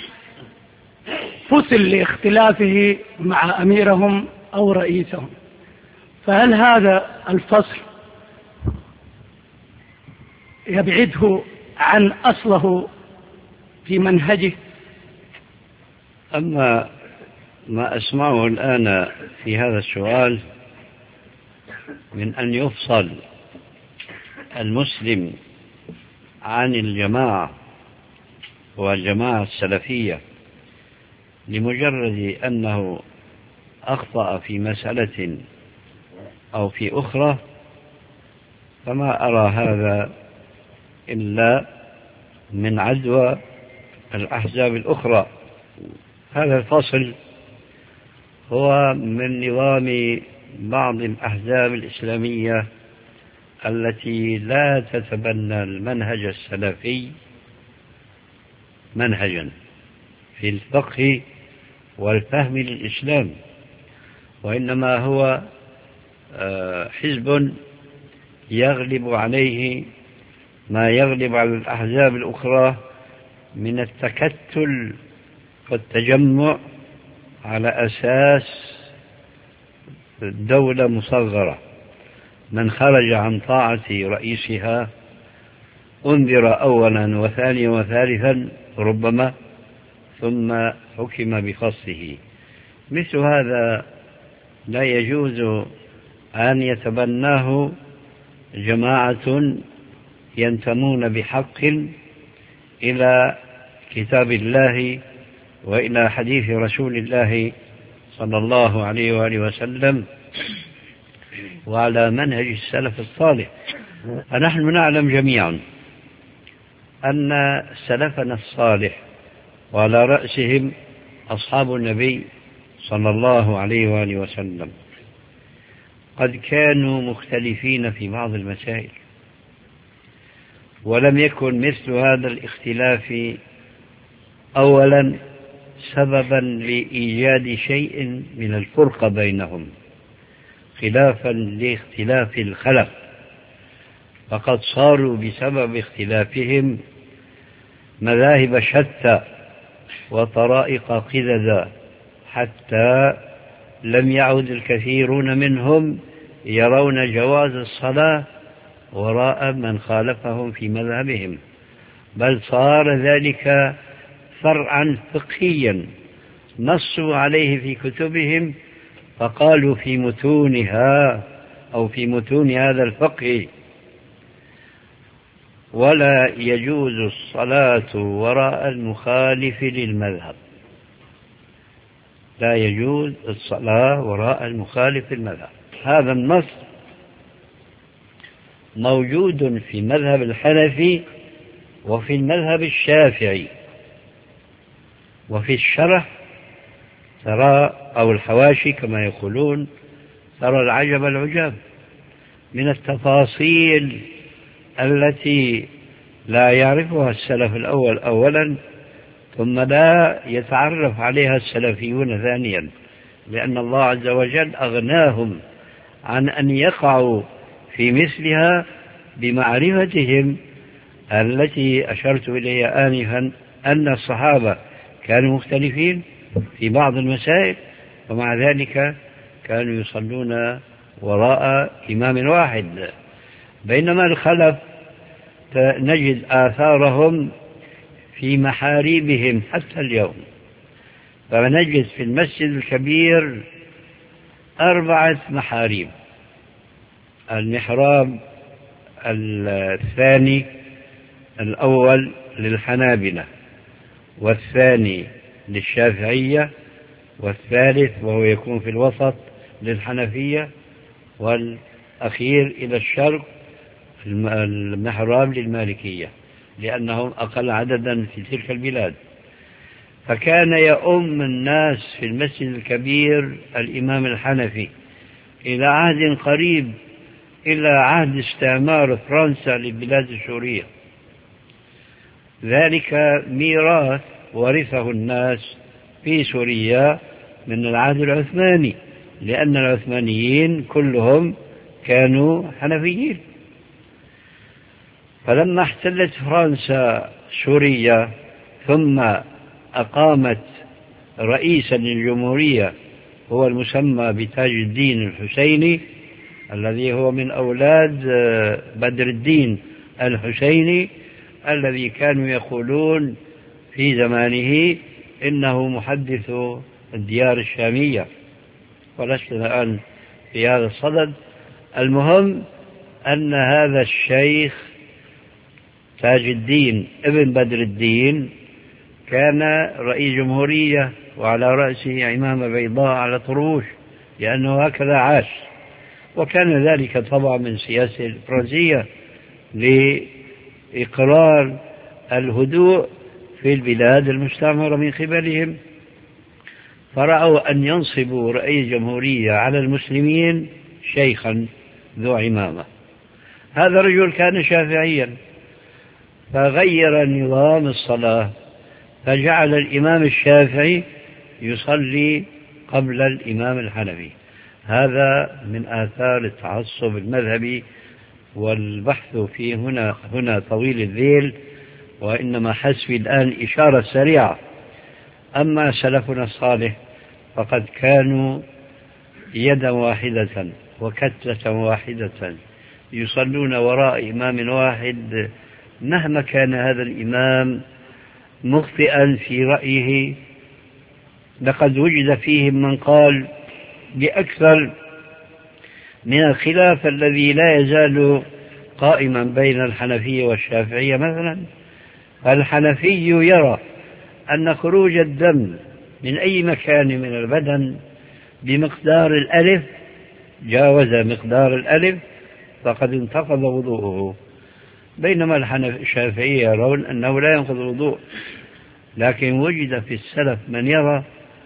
فصل لاختلافه مع أميرهم أو رئيسهم. فهل هذا الفصل يبعده عن أصله في منهجه؟ أما ما أسمعه الآن في هذا السؤال من أن يفصل المسلم عن الجماعة والجماعة السلفية لمجرد أنه أخطأ في مسألة أو في أخرى، فما أرى هذا إلا من عدوى الأحزاب الأخرى. هذا الفصل هو من نظام بعض الأحزاب الإسلامية التي لا تتبنى المنهج السلفي منهجا في الفقه والفهم للإسلام، وإنما هو حزب يغلب عليه ما يغلب على الأحزاب الأخرى من التكتل والتجمع على أساس دولة مصغرة. من خرج عن طاعة رئيسها أنذر أولا وثانيا وثالثا ربما، ثم حكم بخصه. مثل هذا لا يجوز أن يتبناه جماعة ينتمون بحق إلى كتاب الله وإلى حديث رسول الله صلى الله عليه وآله وسلم وعلى منهج السلف الصالح. فنحن نعلم جميعا أن سلفنا الصالح وعلى رأسهم أصحاب النبي صلى الله عليه وآله وسلم قد كانوا مختلفين في بعض المسائل، ولم يكن مثل هذا الاختلاف أولا سببا لإيجاد شيء من الفرقة بينهم خلافا لاختلاف الخلف، فقد صاروا بسبب اختلافهم مذاهب شتى وطرائق قددا، حتى لم يعد الكثيرون منهم يرون جواز الصلاة وراء من خالفهم في مذهبهم، بل صار ذلك فرعا فقهيا نصوا عليه في كتبهم، فقالوا في متونها أو في متون هذا الفقه: ولا يجوز الصلاة وراء المخالف للمذهب. لا يجوز الصلاة وراء المخالف للمذهب. هذا النص موجود في مذهب الحنفي وفي المذهب الشافعي، وفي الشرح ترى أو الحواشي كما يقولون ترى العجب العجاب من التفاصيل التي لا يعرفها السلف الأول أولا، ثم لا يتعرف عليها السلفيون ثانيا، لأن الله عز وجل أغناهم عن أن يقعوا في مثلها بمعرفتهم التي أشرت إليها آنفا، أن الصحابة كانوا مختلفين في بعض المسائل ومع ذلك كانوا يصلون وراء إمام واحد، بينما الخلف نجد آثارهم في محاريبهم حتى اليوم. فنجد في المسجد الكبير أربعة محاريب: المحراب الثاني الأول للحنابلة، والثاني للشافعية، والثالث وهو يكون في الوسط للحنفية، والأخير إلى الشرق المحراب للمالكية، لأنهم أقل عددا في تلك البلاد. فكان يؤم الناس في المسجد الكبير الإمام الحنفي، إلى عهد قريب إلى عهد استعمار فرنسا لبلاد سوريا. ذلك ميراث ورثه الناس في سوريا من العهد العثماني، لأن العثمانيين كلهم كانوا حنفيين. فلما احتلت فرنسا سوريا ثم أقامت رئيسا للجمهورية هو المسمى بتاج الدين الحسيني، الذي هو من أولاد بدر الدين الحسيني، الذي كانوا يقولون في زمانه إنه محدث الديار الشامية، ولست الآن في هذا الصدد. المهم أن هذا الشيخ تاج الدين ابن بدر الدين كان رئيس جمهورية، وعلى رأسه عمامة بيضاء على طروش، لأنه هكذا عاش. وكان ذلك طبعا من سياسة الفرنسية لإقرار الهدوء في البلاد المستعمرة من قبلهم، فرأوا أن ينصبوا رئيس جمهورية على المسلمين شيخا ذو عمامة. هذا الرجل كان شافعيا، فغير نظام الصلاة، فجعل الإمام الشافعي يصلي قبل الإمام الحنفي. هذا من آثار التعصب المذهبي، والبحث فيه هنا هنا طويل الذيل، وإنما حسبي الآن إشارة سريعة. أما سلفنا الصالح فقد كانوا يدا واحدة وكتلة واحدة يصلون وراء إمام واحد، مهما كان هذا الإمام مخطئا في رأيه. لقد وجد فيهم من قال بأكثر من الخلاف الذي لا يزال قائما بين الحنفية والشافعية. مثلا الحنفي يرى أن خروج الدم من أي مكان من البدن بمقدار الألف جاوز مقدار الألف فقد انتقض وضوءه، بينما الشافعية يرون أنه لا ينقض الوضوء. لكن وجد في السلف من يرى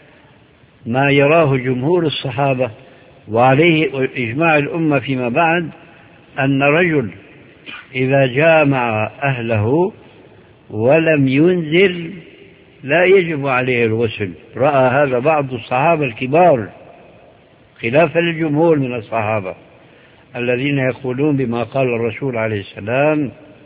ما يراه جمهور الصحابة وعليه إجماع الأمة فيما بعد، أن رجل إذا جامع أهله ولم ينزل لا يجب عليه الغسل. رأى هذا بعض الصحابة الكبار خلافا للجمهور من الصحابة الذين يقولون بما قال الرسول عليه السلام: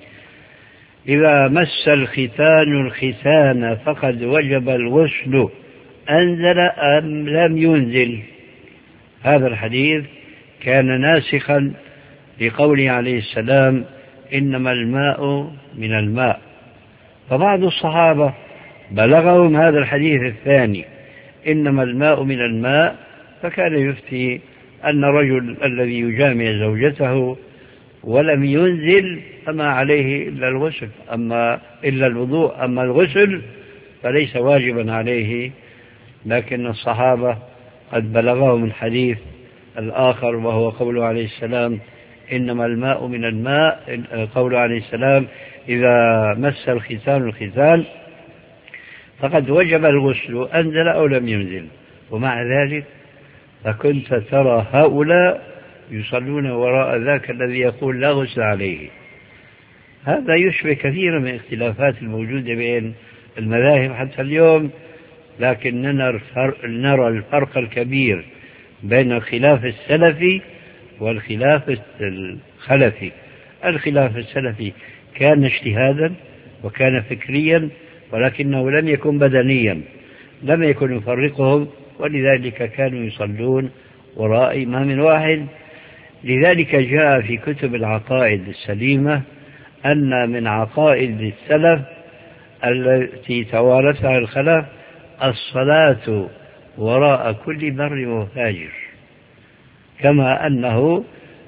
إذا مس الختان الختان فقد وجب الغسل أنزل أم لم ينزل. هذا الحديث كان ناسخا لقوله عليه السلام: إنما الماء من الماء. فبعض الصحابة بلغهم هذا الحديث الثاني إنما الماء من الماء، فكان يفتي أن الرجل الذي يجامع زوجته ولم ينزل فما عليه إلا الغسل، أما إلا الوضوء، أما الغسل فليس واجبا عليه. لكن الصحابة قد بلغهم الحديث الآخر وهو قوله عليه السلام: إنما الماء من الماء، قوله عليه السلام: إذا مس الختان الختان فقد وجب الغسل أنزل أو لم ينزل. ومع ذلك فكنت ترى هؤلاء يصلون وراء ذاك الذي يقول لا غسل عليه. هذا يشبه كثيرا من الاختلافات الموجودة بين المذاهب حتى اليوم، لكن نرى الفرق الكبير بين الخلاف السلفي والخلاف الخلفي. الخلاف السلفي كان اجتهادا وكان فكريا، ولكنه لم يكن بدنيا، لم يكن يفرقهم، ولذلك كانوا يصلون وراء إمام واحد. لذلك جاء في كتب العقائد السليمة أن من عقائد السلف التي توارثها الخلف الصلاة وراء كل بر وفاجر، كما أنه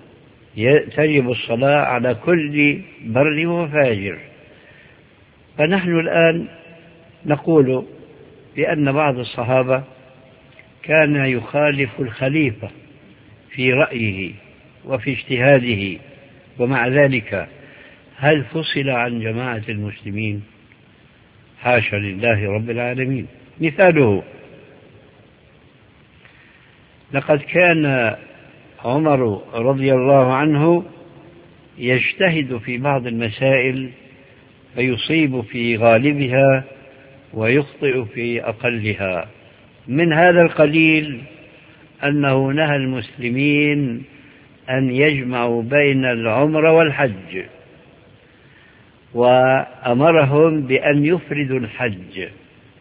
تجب الصلاة على كل بر وفاجر. فنحن الآن نقول بأن بعض الصحابة كان يخالف الخليفة في رأيه وفي اجتهاده، ومع ذلك هل فصل عن جماعة المسلمين؟ حاشا لله رب العالمين. مثاله: لقد كان عمر رضي الله عنه يجتهد في بعض المسائل فيصيب في غالبها ويخطئ في أقلها. من هذا القليل أنه نهى المسلمين أن يجمعوا بين العمرة والحج، وأمرهم بأن يفردوا الحج،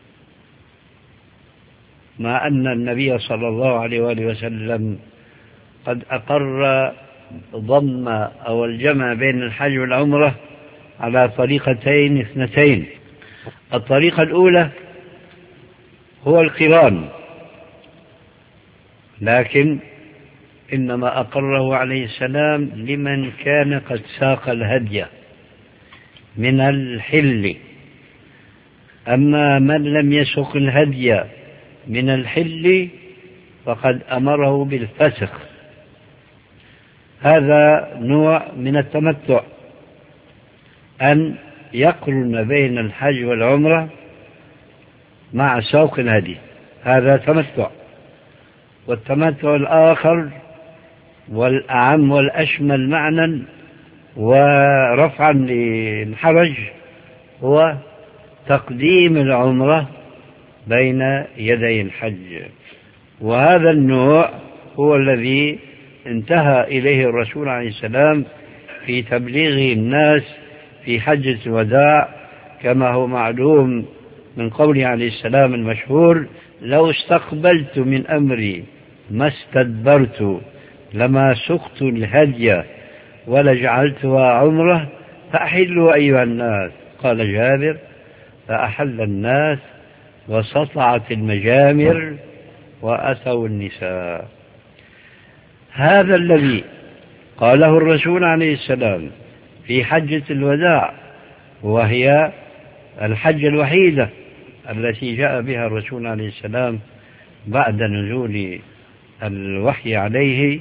مع أن النبي صلى الله عليه وآله وسلم قد أقر ضم أو الجمع بين الحج والعمرة على طريقتين اثنتين. الطريقة الأولى هو القران، لكن إنما أقره عليه السلام لمن كان قد ساق الهدي من الحل، أما من لم يسق الهدي من الحل فقد أمره بالفسخ. هذا نوع من التمتع، أن يقرن بين الحج والعمرة مع سوق الهدي، هذا تمتع. والتمتع الآخر والأعم والأشمل معنى ورفعا للحرج هو تقديم العمرة بين يدي الحج، وهذا النوع هو الذي انتهى إليه الرسول عليه السلام في تبليغه الناس في حجة الوداع، كما هو معلوم من قوله عليه السلام المشهور: لو استقبلت من أمري ما استدبرت لما سقت الهدي ولجعلتها عمرة فأحلوا أيها الناس. قال جابر: فأحل الناس وسطعت المجامر وأتوا النساء. هذا الذي قاله الرسول عليه السلام في حجة الوداع، وهي الحجة الوحيدة التي جاء بها الرسول عليه السلام بعد نزول الوحي عليه،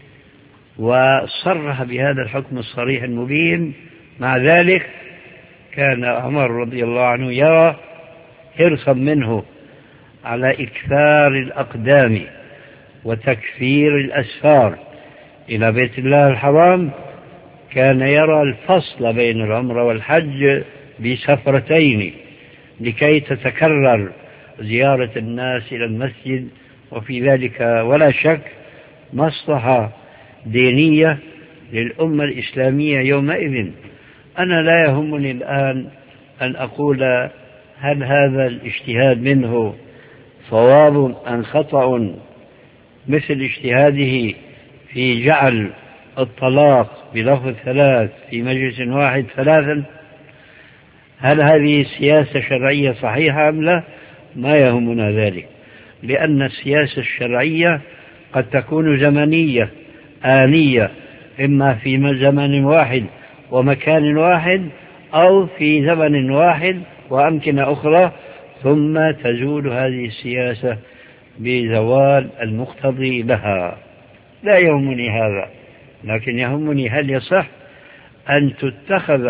وصرح بهذا الحكم الصريح المبين. مع ذلك كان عمر رضي الله عنه يرى حرصا منه على إكثار الأقدام وتكثير الأسفار إلى بيت الله الحرام، كان يرى الفصل بين العمرة والحج بسفرتين لكي تتكرر زيارة الناس إلى المسجد، وفي ذلك ولا شك مصلحة دينية للأمة الإسلامية يومئذ. أنا لا يهمني الآن أن أقول هل هذا الاجتهاد منه صواب أم خطأ، مثل اجتهاده في جعل الطلاق بلفظ ثلاث في مجلس واحد ثلاثا، هل هذه سياسة شرعية صحيحة أم لا؟ ما يهمنا ذلك، لأن السياسة الشرعية قد تكون زمنية آنية، إما في زمن واحد ومكان واحد، أو في زمن واحد وأمكنة أخرى، ثم تزول هذه السياسة بزوال المقتضي لها. لا يهمني هذا، لكن يهمني هل يصح أن تتخذ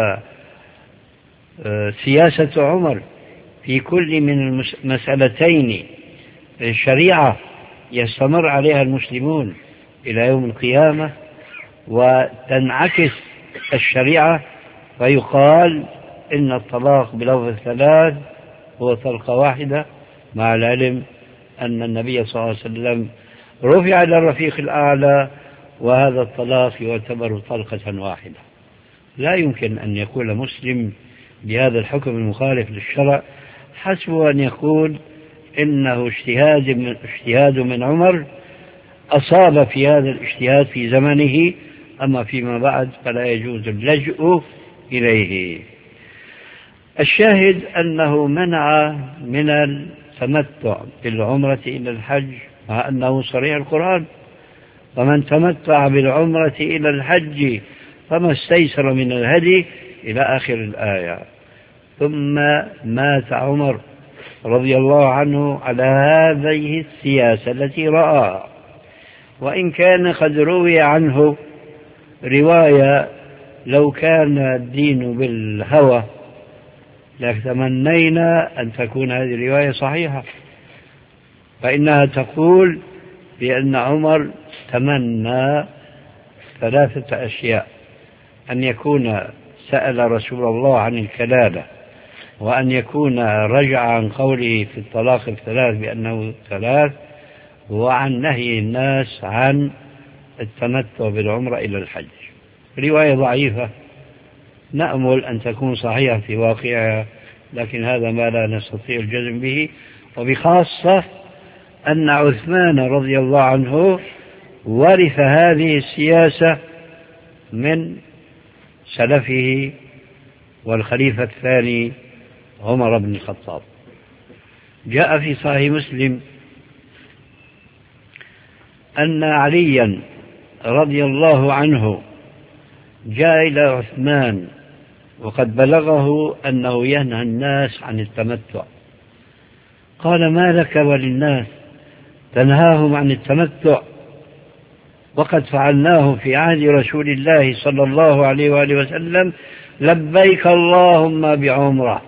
سياسة عمر في كل من المسألتين الشريعة يستمر عليها المسلمون إلى يوم القيامة، وتنعكس الشريعة فيقال إن الطلاق بلفظ الثلاث هو طلقة واحدة، مع العلم أن النبي صلى الله عليه وسلم رفع إلى الرفيق الأعلى وهذا الطلاق يعتبر طلقة واحدة. لا يمكن أن يقول مسلم بهذا الحكم المخالف للشرع حسب أن يقول إنه اجتهاد من, اجتهاد من عمر أصاب في هذا الاجتهاد في زمنه، أما فيما بعد فلا يجوز اللجوء إليه. الشاهد أنه منع من التمتع بالعمرة إلى الحج، مع أنه صريح القرآن: فمن تمتع بالعمرة إلى الحج فما استيسر من الهدي إلى آخر الآية. ثم مات عمر رضي الله عنه على هذه السياسة التي رآها، وإن كان قد روي عنه رواية لو كان الدين بالهوى لتمنينا أن تكون هذه الرواية صحيحة، فإنها تقول بأن عمر تمنى ثلاثة أشياء: أن يكون سأل رسول الله عن الكلالة، وأن يكون رجع عن قوله في الطلاق الثلاث بأنه ثلاث، وعن نهي الناس عن التمتع بالعمرة إلى الحج. رواية ضعيفة نأمل أن تكون صحيحة في واقعها، لكن هذا ما لا نستطيع الجزم به، وبخاصة أن عثمان رضي الله عنه ورث هذه السياسة من سلفه والخليفة الثاني عمر بن الخطاب. جاء في صحيح مسلم أن عليا رضي الله عنه جاء إلى عثمان وقد بلغه أنه ينهى الناس عن التمتع، قال: ما لك وللناس تنهاهم عن التمتع وقد فعلناه في عهد رسول الله صلى الله عليه وآله وسلم، لبيك اللهم بعمرة.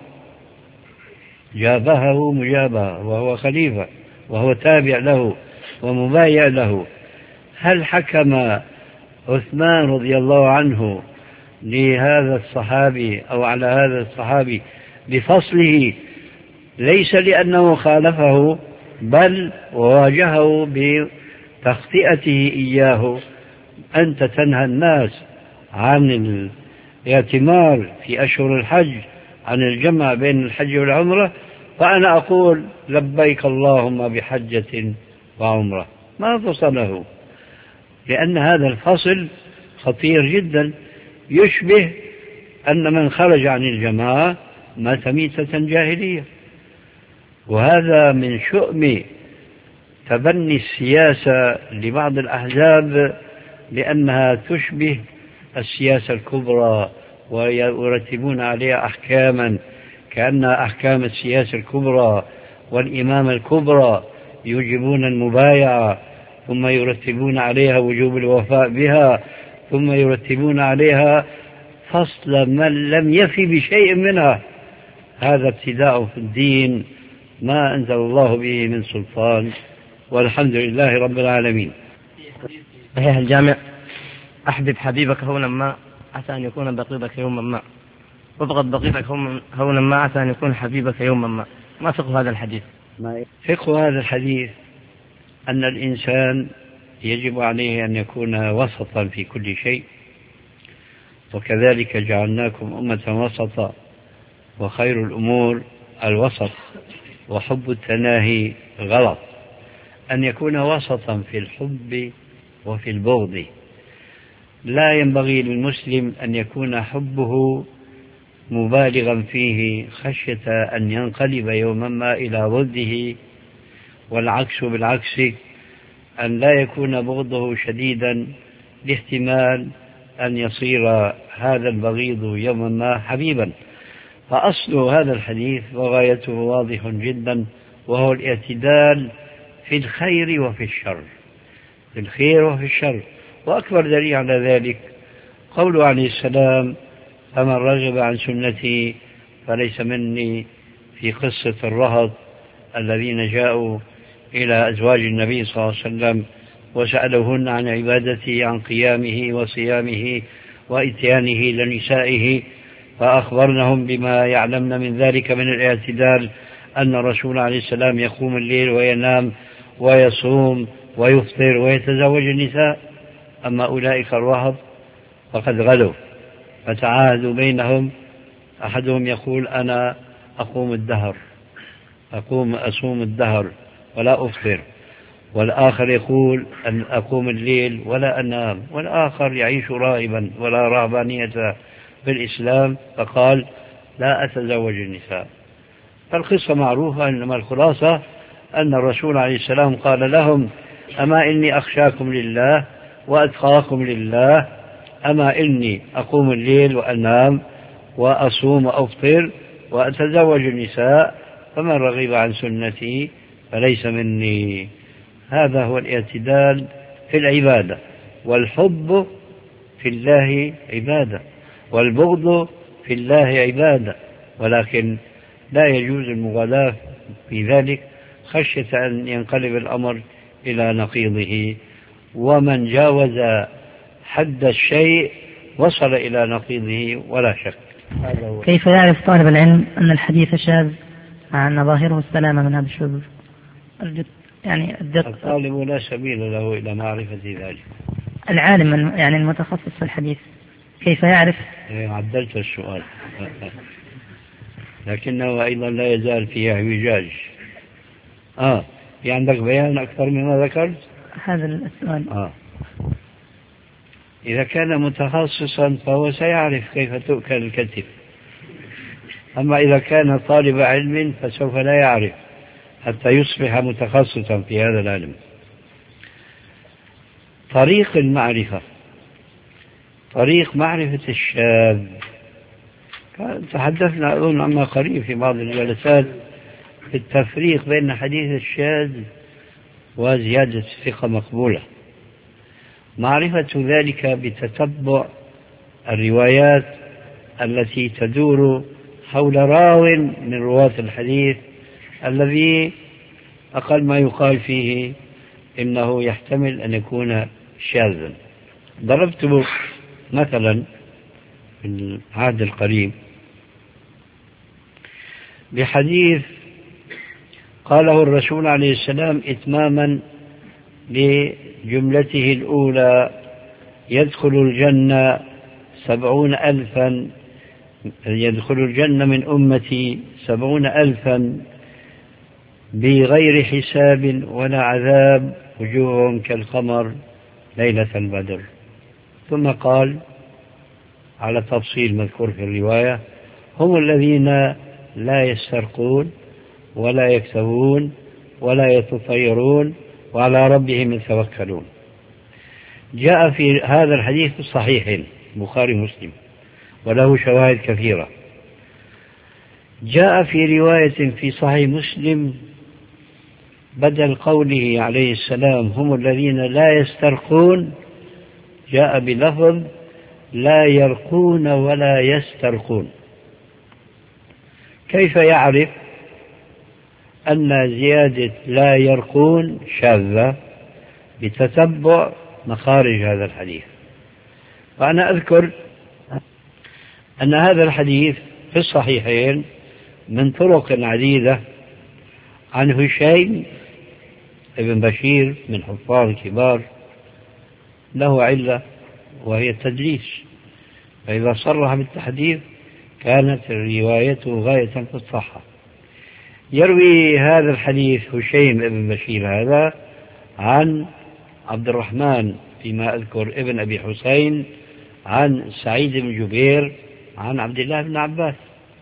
جابه مجابه وهو خليفة وهو تابع له ومبايع له. هل حكم عثمان رضي الله عنه لهذا الصحابي أو على هذا الصحابي بفصله ليس لأنه خالفه، بل واجهه بتخطئته إياه: أنت تنهى الناس عن الاعتمار في أشهر الحج، عن الجمع بين الحج والعمرة، فأنا أقول لبيك اللهم بحجة وعمرة. ما فصله، لأن هذا الفصل خطير جدا، يشبه أن من خرج عن الجماعة مات ميتة جاهلية. وهذا من شؤم تبني السياسة لبعض الأحزاب، لأنها تشبه السياسة الكبرى ويرتبون عليها أحكاما كأنها أحكام السياسة الكبرى والإمامة الكبرى، يوجبون المبايعة ثم يرتبون عليها وجوب الوفاء بها، ثم يرتبون عليها فصل من لم يفي بشيء منها. هذا ابتداء في الدين ما أنزل الله به من سلطان، والحمد لله رب العالمين. صحيح الجامع: أحبب حبيبك هونا ما عسى أن يكون بغيضك يوما ما، وابغض بغيضك هونا ما عسى أن يكون حبيبك يوما ما. ما فقه هذا الحديث؟ فقه هذا الحديث أن الإنسان يجب عليه أن يكون وسطا في كل شيء، وكذلك جعلناكم أمة وسطا، وخير الأمور الوسط، وحب التناهي غلط. أن يكون وسطا في الحب وفي البغض. لا ينبغي للمسلم أن يكون حبه مبالغا فيه خشية أن ينقلب يوما ما إلى ضده، والعكس بالعكس، أن لا يكون بغضه شديدا لاحتمال أن يصير هذا البغيض يوما ما حبيبا. فأصل هذا الحديث وغايته واضح جدا، وهو الاعتدال في الخير وفي الشر، في الخير وفي الشر. وأكبر دليل على ذلك قوله عليه السلام: فمن رغب عن سنتي فليس مني، في قصة الرهط الذين جاءوا إلى أزواج النبي صلى الله عليه وسلم وسألوهن عن عبادته، عن قيامه وصيامه وإتيانه لنسائه، فأخبرنهم بما يعلمن من ذلك من الاعتدال، أن الرسول عليه السلام يقوم الليل وينام ويصوم ويفطر ويتزوج النساء. أما أولئك الرهط فقد غلوا، فتعاهدوا بينهم، أحدهم يقول: أنا أقوم الدهر، أقوم أصوم الدهر ولا أفطر، والآخر يقول أن أقوم الليل ولا أنام، والآخر يعيش راهبا ولا رهبانية في الإسلام، فقال: لا أتزوج النساء. فالقصة معروفة، إنما الخلاصة أن الرسول عليه السلام قال لهم: أما إني أخشاكم لله وأتقاكم لله، أما إني أقوم الليل وأنام وأصوم وأفطر وأتزوج النساء، فمن رغب عن سنتي فليس مني. هذا هو الاعتدال في العبادة. والحب في الله عبادة، والبغض في الله عبادة، ولكن لا يجوز المغالاة في ذلك خشية أن ينقلب الأمر إلى نقيضه، ومن جاوز حد الشيء وصل إلى نقيضه ولا شك. كيف يعرف طالب العلم أن الحديث شاذ مع أن ظاهره السلامة من هذا الشذوذ؟ يعني الطالب لا سبيل له إلى معرفة ذلك. العالم يعني المتخصص في الحديث كيف يعرف؟ عدلت السؤال لكنه أيضا لا يزال فيه اعوجاج. آه في عندك بيان أكثر مما ذكرت؟ هذا السؤال. آه إذا كان متخصصا فهو سيعرف كيف تؤكل الكتف، أما إذا كان طالب علم فسوف لا يعرف حتى يصبح متخصصا في هذا العلم. طريق المعرفة، طريق معرفة الشاذ، تحدثنا أظن عما قريب في بعض الجلسات في التفريق بين حديث الشاذ وزيادة الثقة مقبولة. معرفة ذلك بتتبع الروايات التي تدور حول راو من رواة الحديث الذي أقل ما يقال فيه إنه يحتمل أن يكون شاذا. ضربت مثلا في العهد القريب بحديث قاله الرسول عليه السلام إتماما لجملته الأولى: يدخل الجنة سبعون ألفا يدخل الجنة من أمتي سبعون ألفا بغير حساب ولا عذاب وجوههم كالقمر ليلة البدر. ثم قال على تفصيل مذكور في الرواية: هم الذين لا يسترقون ولا يكتوون ولا يتطيرون وعلى ربهم يتوكلون. جاء في هذا الحديث في الصحيحين البخاري ومسلم وله شواهد كثيرة. جاء في رواية في صحيح مسلم بدل قوله عليه السلام هم الذين لا يسترقون جاء بلفظ لا يرقون ولا يسترقون. كيف يعرف أن زيادة لا يرقون شاذة؟ بتتبع مخارج هذا الحديث. وأنا أذكر أن هذا الحديث في الصحيحين من طرق عديدة عن هشيم ابن بشير من حفاظ الكبار له علة وهي التدليس، فإذا صرح بالتحديث كانت روايته غاية في الصحة. يروي هذا الحديث هشيم ابن بشير هذا عن عبد الرحمن فيما أذكر ابن أبي حسين عن سعيد بن جبير عن عبد الله بن عباس.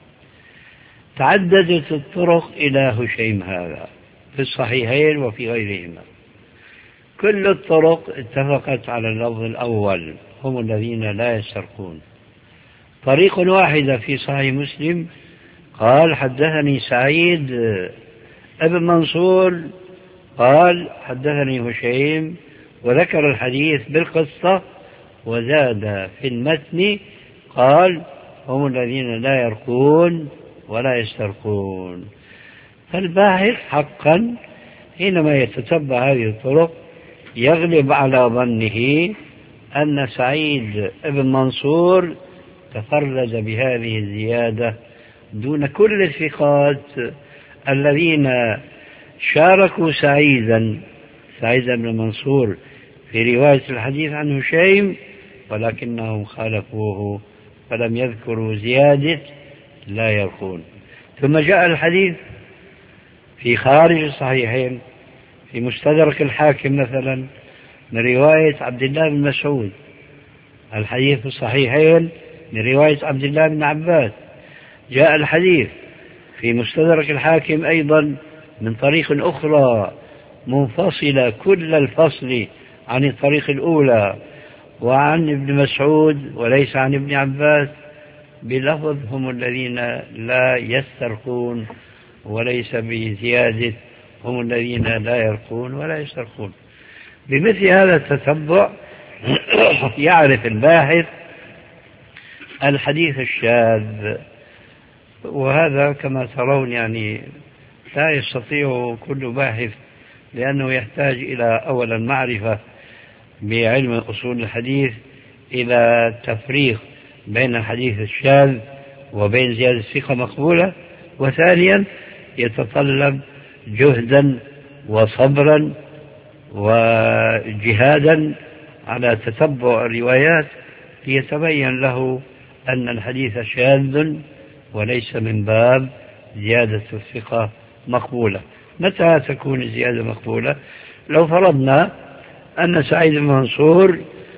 تعددت الطرق إلى هشيم هذا في الصحيحين وفي غيرهما. كل الطرق اتفقت على اللفظ الأول هم الذين لا يسترقون. طريق واحدة في صحيح مسلم قال حدثني سعيد ابن منصور قال حدثني هشيم وذكر الحديث بالقصة وزاد في المتن قال هم الذين لا يرقون ولا يسترقون. فالباحث حقا حينما يتتبع هذه الطرق يغلب على ظنه أن سعيد ابن منصور تفرد بهذه الزيادة دون كل الثقات الذين شاركوا سعيدا سعيد بن منصور في رواية الحديث عن هشيم، ولكنهم خالفوه فلم يذكروا زيادة لا يرقون. ثم جاء الحديث في خارج الصحيحين في مستدرك الحاكم مثلا من رواية عبد الله بن مسعود، الحديث في الصحيحين من رواية عبد الله بن عباس. جاء الحديث في مستدرك الحاكم أيضا من طريق أخرى منفصلة كل الفصل عن الطريق الأولى وعن ابن مسعود وليس عن ابن عباس بلفظ هم الذين لا يسترقون وليس بزيادة هم الذين لا يرقون ولا يسترقون. بمثل هذا التتبع يعرف الباحث الحديث الشاذ، وهذا كما ترون يعني لا يستطيع كل باحث لأنه يحتاج إلى أولا معرفة بعلم أصول الحديث إلى تفريق بين الحديث الشاذ وبين زيادة الثقة مقبولة، وثانيا يتطلب جهدا وصبرا وجهادا على تتبع الروايات ليتبين له أن الحديث شاذ وليس من باب زيادة الثقة مقبولة. متى تكون الزيادة مقبولة؟ لو فرضنا أن سعيد بن منصور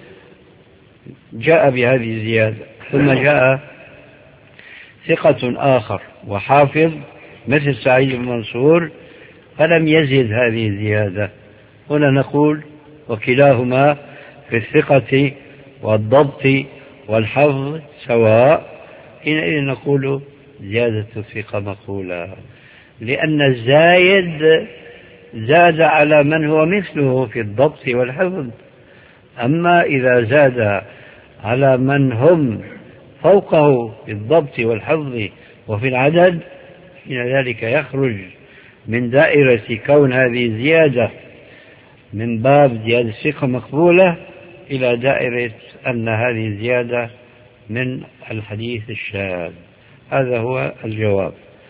جاء بهذه الزيادة ثم جاء ثقة آخر وحافظ مثل سعيد بن منصور فلم يزد هذه الزيادة، هنا نقول وكلاهما في الثقة والضبط والحفظ سواء، حينئذ نقول زيادة الثقة مقبولة، لأن الزايد زاد على من هو مثله في الضبط والحفظ. أما إذا زاد على من هم فوقه في الضبط والحفظ وفي العدد، حين ذلك يخرج من دائرة كون هذه الزيادة من باب زيادة الثقة مقبولة إلى دائرة أن هذه الزيادة من الحديث الشاذ. هذا هو الجواب.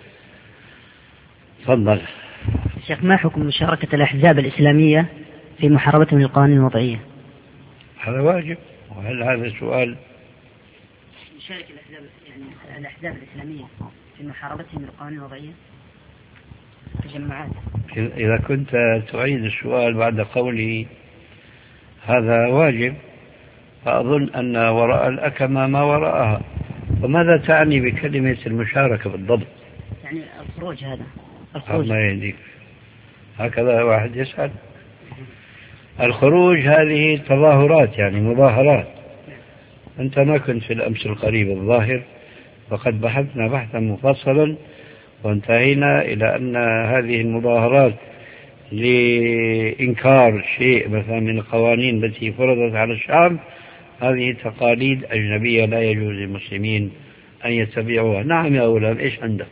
تفضل. شيخ، ما حكم مشاركة الأحزاب الإسلامية في محاربتهم للقوانين الوضعية؟ هذا واجب. وهل هذا سؤال؟ مشاركة الأحزاب يعني الأحزاب الإسلامية في محاربتهم للقوانين الوضعية تجمعات. إذا كنت تعيد السؤال بعد قولي هذا واجب فأظن أن وراء الأكمة ما وراءها. وماذا تعني بكلمة المشاركة بالضبط؟ يعني الخروج. هذا الخروج ما يهديك هكذا واحد يسأل. الخروج هذه تظاهرات يعني مظاهرات. أنت ما كنت في الأمس القريب الظاهر وقد بحثنا بحثا مفصلا وانتهينا إلى أن هذه المظاهرات لإنكار شيء مثلا من القوانين التي فرضت على الشعب هذه تقاليد أجنبية لا يجوز للمسلمين أن يتبعوها. نعم يا أولاد، إيش عندك؟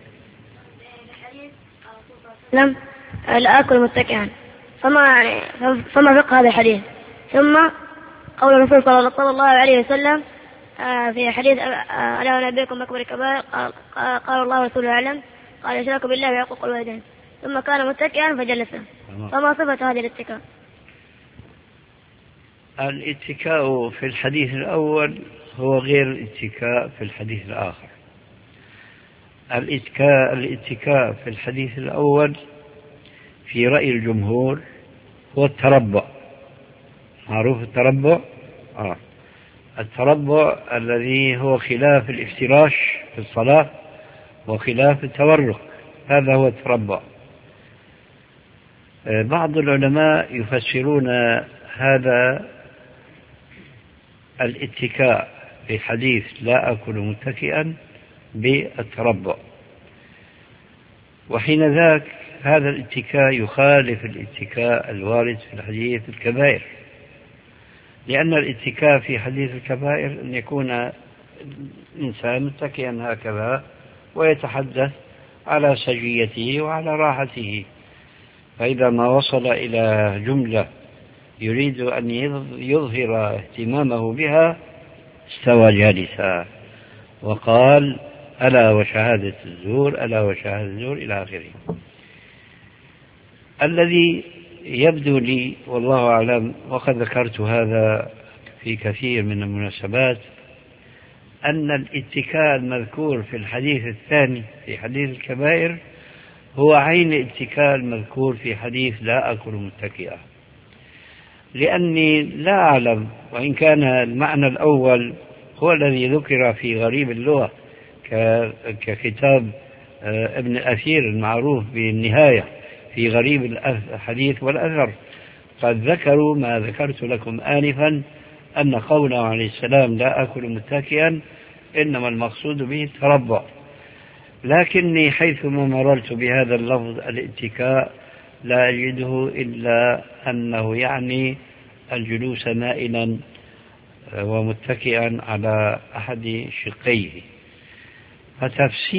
لم الآكل متكئا، فما يعني فما فقه هذا الحديث؟ ثم قول الرسول صلى الله عليه وسلم في حديث ألا أنبئكم بأكبر الكبائر؟ قال الله ورسوله أعلم، قال الإشراك بالله وعقوق الوالدين، ثم كان متكئا فجلس. فما صفة هذه الاتكاء؟ الاتكاء في الحديث الأول هو غير الاتكاء في الحديث الآخر. الاتكاء الاتكاء في الحديث الأول في رأي الجمهور هو التربع. معروف التربع؟ آه. التربع الذي هو خلاف الافتراش في الصلاة وخلاف التورق، هذا هو التربع. بعض العلماء يفسرون هذا الاتكاء في حديث لا أكل متكئا بالتربع، وحين ذاك هذا الاتكاء يخالف الاتكاء الوارد في الحديث الكبائر، لأن الاتكاء في حديث الكبائر أن يكون الإنسان متكئا هكذا ويتحدث على سجيته وعلى راحته، فإذا ما وصل إلى جملة يريد أن يظهر اهتمامه بها استوى جالسا وقال ألا وشهادة الزور ألا وشهادة الزور إلى آخره. الذي يبدو لي والله أعلم وقد ذكرت هذا في كثير من المناسبات أن الاتكاء المذكور في الحديث الثاني في حديث الكبائر هو عين الاتكاء المذكور في حديث لا أكل متكئا، لأني لا أعلم، وإن كان المعنى الأول هو الذي ذكر في غريب اللغة ككتاب ابن الأثير المعروف بالنهاية في غريب الحديث والأثر، قد ذكروا ما ذكرت لكم آنفا أن قوله عليه السلام لا أكل متكئا إنما المقصود به التربع، لكني حيثما مررت بهذا اللفظ الاتكاء لا أجده إلا أنه يعني الجلوس مائلا ومتكئا على أحد شقيه.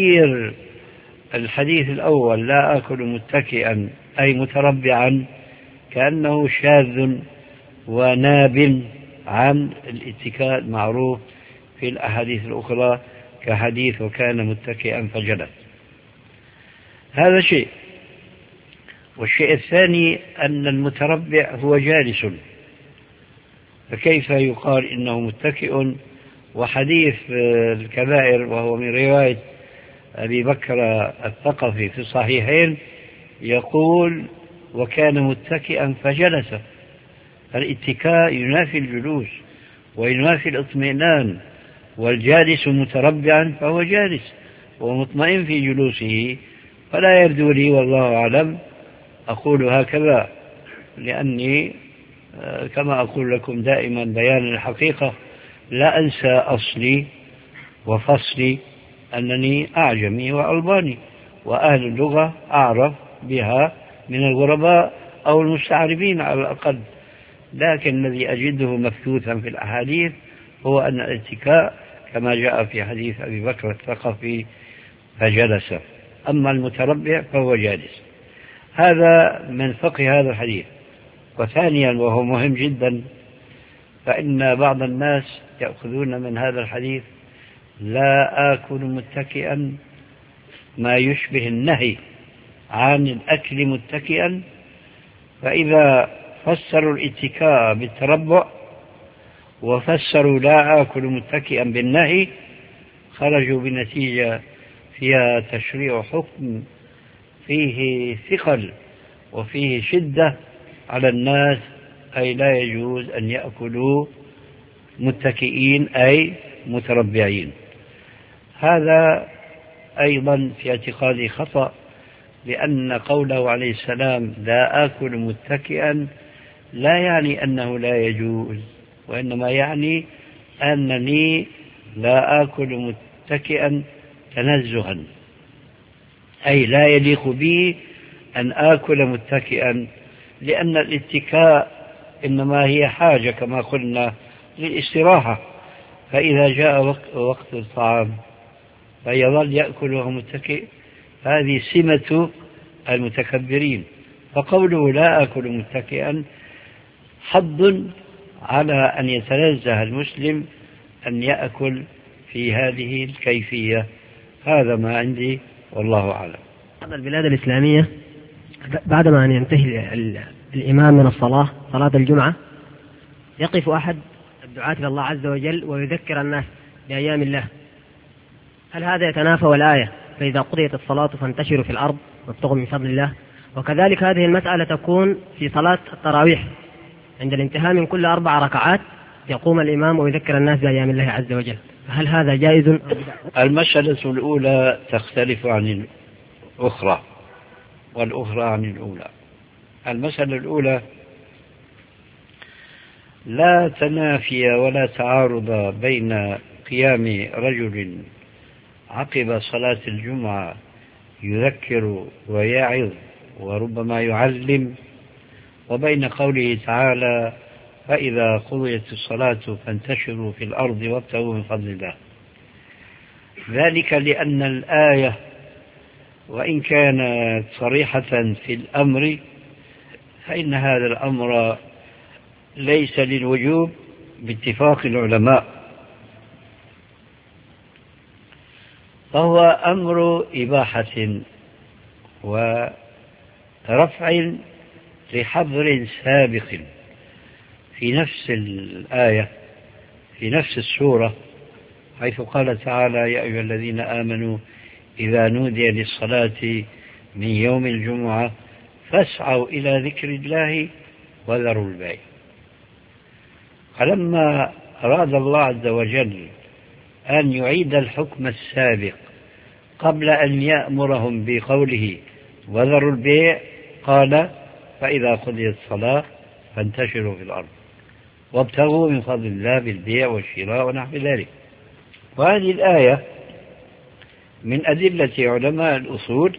فتفسير الحديث الأول لا أكل متكئا أي متربعا كأنه شاذ وناب عن الاتكاء المعروف في الأحاديث الأخرى كحديث وكان متكئا فجلس. هذا شيء. والشيء الثاني أن المتربع هو جالس، فكيف يقال إنه متكئ؟ وحديث الكبائر وهو من رواية أبي بكر الثقفي في الصحيحين يقول وكان متكئا فجلس. الاتكاء ينافي الجلوس وينافي الاطمئنان، والجالس متربعا فهو جالس ومطمئن في جلوسه. فلا يبدو لي والله أعلم أقول هكذا، لأني كما أقول لكم دائما بيان الحقيقة لا أنسى أصلي وفصلي أنني أعجمي وألباني، وأهل اللغة أعرف بها من الغرباء أو المستعربين على الأقل. لكن الذي أجده مبثوثا في الأحاديث هو أن الاتكاء كما جاء في حديث أبي بكر الثقفي فجلس، أما المتربع فهو جالس. هذا من فقه هذا الحديث. وثانيا وهو مهم جدا، فإن بعض الناس يأخذون من هذا الحديث لا آكل متكئا ما يشبه النهي عن الأكل متكئا، فإذا فسروا الاتكاء بالتربع وفسروا لا آكل متكئا بالنهي خرجوا بنتيجة فيها تشريع حكم فيه ثقل وفيه شدة على الناس، أي لا يجوز أن يأكلوا متكئين أي متربعين. هذا أيضا في اعتقادي خطأ، لأن قوله عليه السلام لا آكل متكئا لا يعني أنه لا يجوز، وإنما يعني أنني لا آكل متكئا تنزها، أي لا يليق بي أن آكل متكئا، لأن الاتكاء إنما هي حاجة كما قلنا للاستراحة، فإذا جاء وقت الطعام فيظل يأكل وهو متكئ، هذه سمة المتكبرين. فقوله لا آكل متكئا حض على أن يتنزه المسلم أن يأكل في هذه الكيفية. هذا ما عندي والله أعلم. البلاد الإسلامية بعدما أن ينتهي الإمام من الصلاة صلاة الجمعة يقف أحد الدعاة إلى الله عز وجل ويذكر الناس بأيام الله. هل هذا يتنافى الآية فإذا قضيت الصلاة فانتشروا في الأرض وابتغوا من فضل الله؟ وكذلك هذه المسألة تكون في صلاة التراويح عند الانتهاء من كل أربع ركعات يقوم الإمام ويذكر الناس بأيام الله عز وجل. هل هذا جائز؟ المسألة الأولى تختلف عن الأخرى والأخرى عن الأولى. المسألة الأولى لا تنافي ولا تعارض بين قيام رجل عقب صلاة الجمعة يذكر ويعظ وربما يعلم، وبين قوله تعالى فإذا قضيت الصلاة فانتشروا في الأرض وابتغوا من فضل الله. ذلك لأن الآية وإن كانت صريحة في الأمر فإن هذا الأمر ليس للوجوب باتفاق العلماء، فهو أمر إباحة ورفع لحظر سابق في نفس الآية في نفس السورة، حيث قال تعالى يا أيها الذين آمنوا إذا نودي للصلاة من يوم الجمعة فاسعوا إلى ذكر الله وذروا البيع. فلما أراد الله عز وجل أن يعيد الحكم السابق قبل أن يأمرهم بقوله وذروا البيع قال فإذا قضيت الصلاة فانتشروا في الأرض وابتغوا من فضل الله بالبيع والشراء ونحو ذلك. وهذه الآية من أدلة علماء الأصول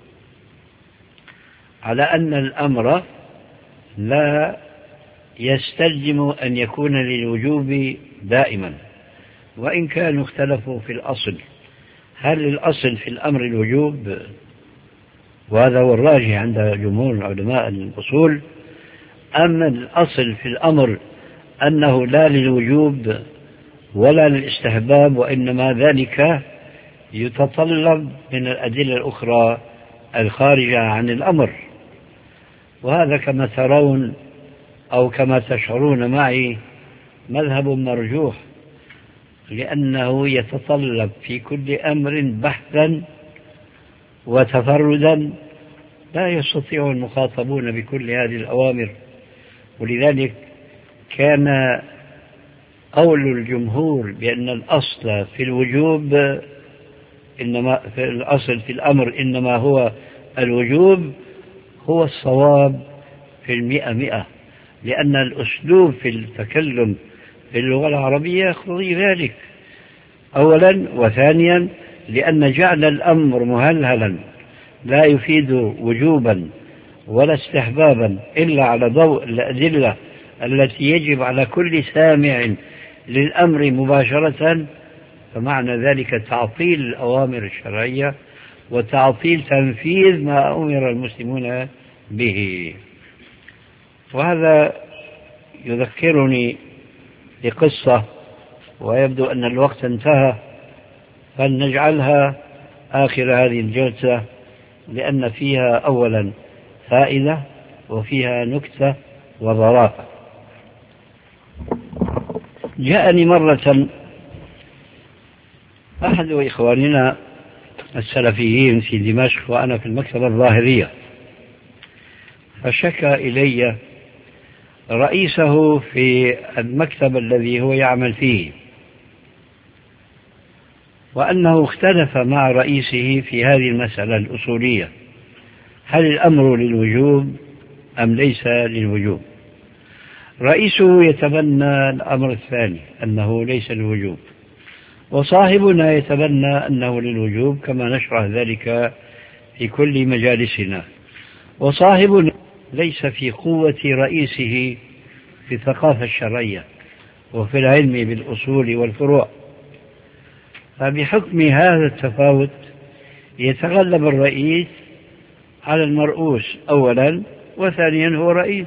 على أن الأمر لا يستلزم أن يكون للوجوب دائما، وإن كانوا اختلفوا في الأصل، هل الأصل في الأمر الوجوب؟ وهذا هو الراجح عند جمهور علماء الأصول، أما الأصل في الأمر أنه لا للوجوب ولا للاستحباب، وإنما ذلك يتطلب من الأدلة الأخرى الخارجة عن الأمر. وهذا كما ترون أو كما تشعرون معي مذهب مرجوح، لأنه يتطلب في كل أمر بحثا وتفردا لا يستطيع المخاطبون بكل هذه الأوامر. ولذلك كان قول الجمهور بأن الأصل في الوجوب إنما في الأصل في الأمر إنما هو الوجوب هو الصواب في المئة مئة، لأن الأسلوب في التكلم في اللغة العربية يقتضي ذلك أولا، وثانيا لأن جعل الأمر مهلهلا لا يفيد وجوبا ولا استحبابا إلا على ضوء الأدلة التي يجب على كل سامع للأمر مباشرة، فمعنى ذلك تعطيل الأوامر الشرعية وتعطيل تنفيذ ما أمر المسلمون به. وهذا يذكرني بقصة، ويبدو أن الوقت انتهى، فلنجعلها آخر هذه الجلسة لأن فيها أولا فائدة وفيها نكتة وظرافة. جاءني مرة أحد إخواننا السلفيين في دمشق وأنا في المكتبة الظاهرية، فشكى إلي رئيسه في المكتب الذي هو يعمل فيه، وأنه اختلف مع رئيسه في هذه المسألة الأصولية: هل الأمر للوجوب أم ليس للوجوب؟ رئيسه يتبنى الأمر الثاني أنه ليس للوجوب، وصاحبنا يتبنى أنه للوجوب كما نشرح ذلك في كل مجالسنا. وصاحبنا ليس في قوة رئيسه في الثقافة الشرعية وفي العلم بالأصول والفروع، فبحكم هذا التفاوت يتغلب الرئيس على المرؤوس أولا، وثانيا هو رئيس.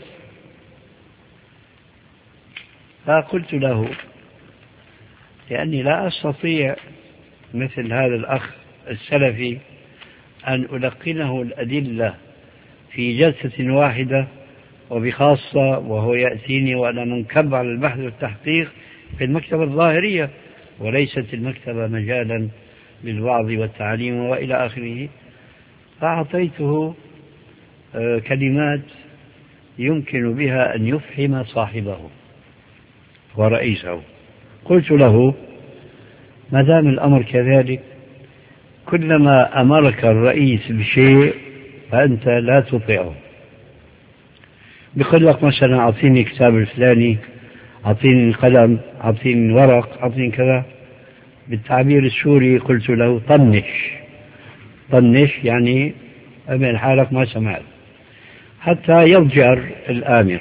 فقلت له لأني لا أستطيع مثل هذا الأخ السلفي أن ألقنه الأدلة في جلسة واحدة وبخاصة وهو يأتيني وأنا منكب على البحث والتحقيق في المكتبة الظاهرية وليست المكتبة مجالا للوعظ والتعليم وإلى آخره. فأعطيته كلمات يمكن بها أن يفهم صاحبه ورئيسه. قلت له: ما دام الأمر كذلك، كلما أمرك الرئيس بشيء فأنت لا تطيعه. بيقول لك مثلا أعطيني كتاب الفلاني، أعطيني قلم، أعطيني ورق، أعطيني كذا. بالتعبير السوري قلت له: طنش طنش، يعني أمن حالك ما سمعت، حتى يضجر الآمر.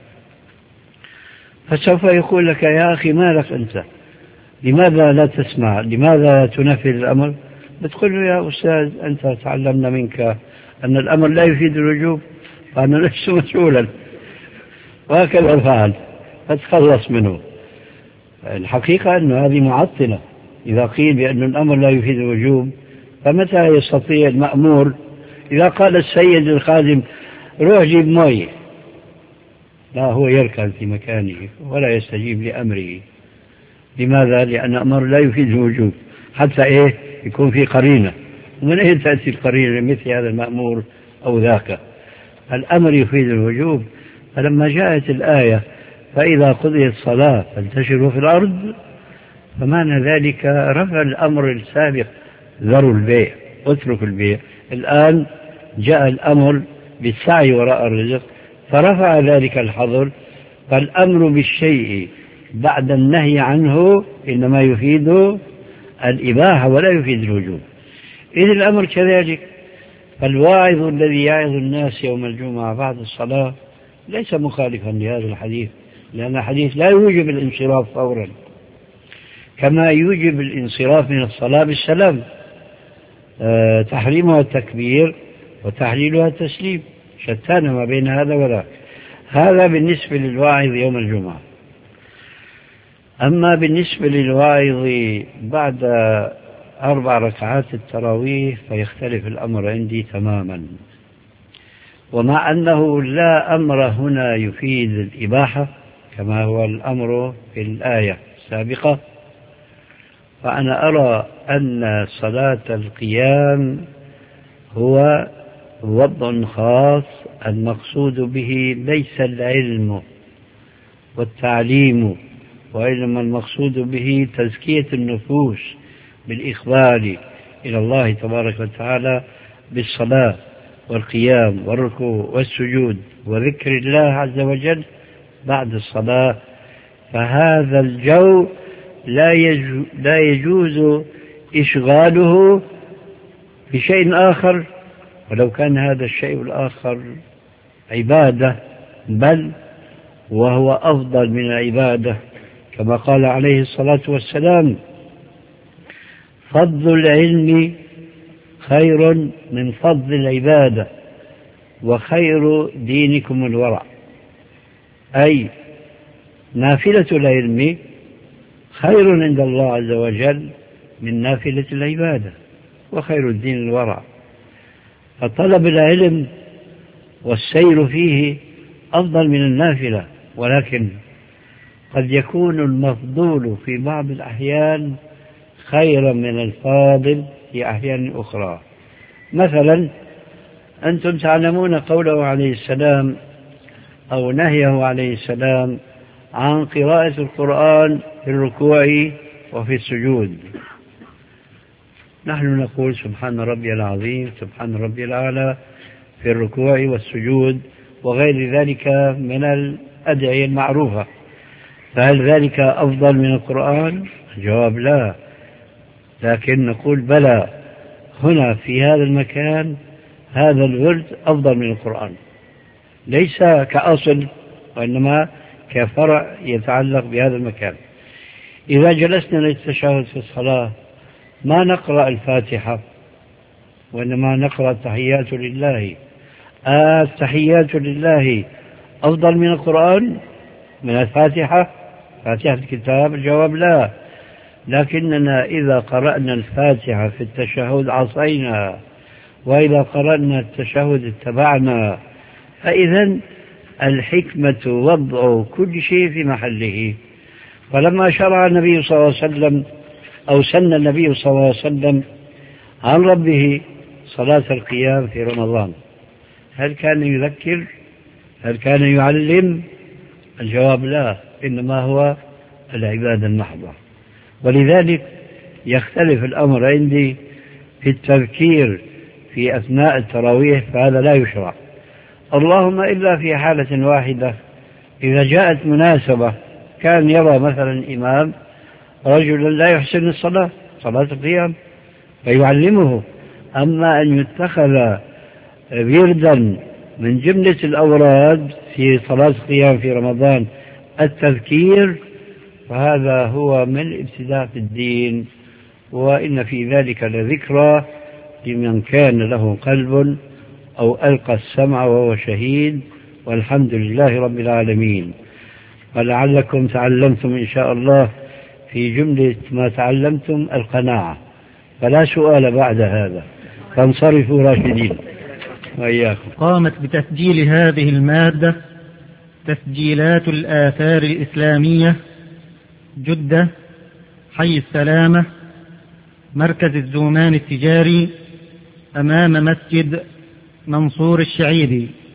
فسوف يقول لك: يا أخي مالك أنت، لماذا لا تسمع، لماذا تنفذ الأمر؟ بتقول له: يا أستاذ أنت تعلمنا منك أن الأمر لا يفيد الوجوب، فأنا لست مسؤولا، وهكذا فعل، فتخلص منه. الحقيقة أن هذه معطلة. إذا قيل بأن الأمر لا يفيد الوجوب، فمتى يستطيع المأمور إذا قال السيد الخادم روح جيب مي، لا، هو يركن في مكانه ولا يستجيب لأمره. لماذا؟ لأن الأمر لا يفيد الوجوب، حتى إيه يكون في قرينة. ومن أين تأتي القرينة مثل هذا المأمور أو ذاك؟ الأمر يفيد الوجوب. فلما جاءت الآية: فإذا قضيت الصلاة فانتشروا في الأرض، فمعنى ذلك رفع الأمر السابق: ذروا البيع، اتركوا البيع. الآن جاء الأمر بالسعي وراء الرزق، فرفع ذلك الحظر. فالأمر بالشيء بعد النهي عنه إنما يفيد الإباحة ولا يفيد الوجوب. إذ الأمر كذلك. فالواعظ الذي يعظ الناس يوم الجمعة بعد الصلاة ليس مخالفا لهذا الحديث، لأن الحديث لا يوجب الانصراف فورا، كما يوجب الانصراف من الصلاة بالسلام. أه تحريمها التكبير وتحليلها التسليم، شتان ما بين هذا وذاك. هذا بالنسبة للواعظ يوم الجمعة. أما بالنسبة للواعظ بعد أربع ركعات التراويح فيختلف الأمر عندي تماما. ومع أنه لا أمر هنا يفيد الإباحة كما هو الأمر في الآية السابقة، فأنا أرى أن صلاة القيام هو وضع خاص المقصود به ليس العلم والتعليم، وإنما المقصود به تزكية النفوس بالإقبال إلى الله تبارك وتعالى بالصلاة والقيام والركوع والسجود وذكر الله عز وجل بعد الصلاة. فهذا الجو لا يجوز إشغاله بشيء آخر، ولو كان هذا الشيء الآخر عبادة، بل وهو أفضل من العبادة، كما قال عليه الصلاة والسلام: فضل العلم خير من فضل العبادة، وخير دينكم الورع. أي نافلة العلم خير عند الله عز وجل من نافلة العبادة، وخير الدين الورع. فطلب العلم والسير فيه أفضل من النافلة، ولكن قد يكون المفضول في بعض الأحيان خيرا من الفاضل في أحيان أخرى. مثلا أنتم تعلمون قوله عليه السلام أو نهيه عليه السلام عن قراءة القرآن في الركوع وفي السجود. نحن نقول سبحان ربي العظيم، سبحان ربي الأعلى في الركوع والسجود وغير ذلك من الأدعية المعروفة. فهل ذلك أفضل من القرآن؟ الجواب لا، لكن نقول بلى، هنا في هذا المكان هذا الورد أفضل من القرآن، ليس كأصل وإنما كفرع يتعلق بهذا المكان. إذا جلسنا للتشهد في الصلاة ما نقرأ الفاتحة، وإنما نقرأ التحيات لله. آه التحيات لله أفضل من القرآن من الفاتحة، فاتحة الكتاب؟ الجواب لا، لكننا إذا قرأنا الفاتحة في التشهد عصينا، وإذا قرأنا التشهد اتبعنا. فإذا الحكمة وضع كل شيء في محله. فلما شرع النبي صلى الله عليه وسلم أو سن النبي صلى الله عليه وسلم عن ربه صلاة القيام في رمضان، هل كان يذكر؟ هل كان يعلم؟ الجواب لا، إنما هو العبادة المحضة. ولذلك يختلف الأمر عندي في التذكير في أثناء التراويح، فهذا لا يشرع، اللهم إلا في حالة واحدة، إذا جاءت مناسبة. كان يرى مثلا إمام رجلا لا يحسن الصلاة، صلاة القيام، فيعلمه. أما أن يتخذ وردا من جملة الأوراد في صلاة القيام في رمضان التذكير، فهذا هو من الابتداع في الدين، وإن في ذلك لذكرى لمن كان له قلب أو ألقى السمع وهو شهيد، والحمد لله رب العالمين. ولعلكم تعلمتم إن شاء الله في جملة ما تعلمتم القناعة، فلا سؤال بعد هذا، فانصرفوا راشدين وإياكم. قامت بتسجيل هذه المادة تسجيلات الآثار الإسلامية، جدة، حي السلامة، مركز الزومان التجاري، أمام مسجد منصور الشعيبي.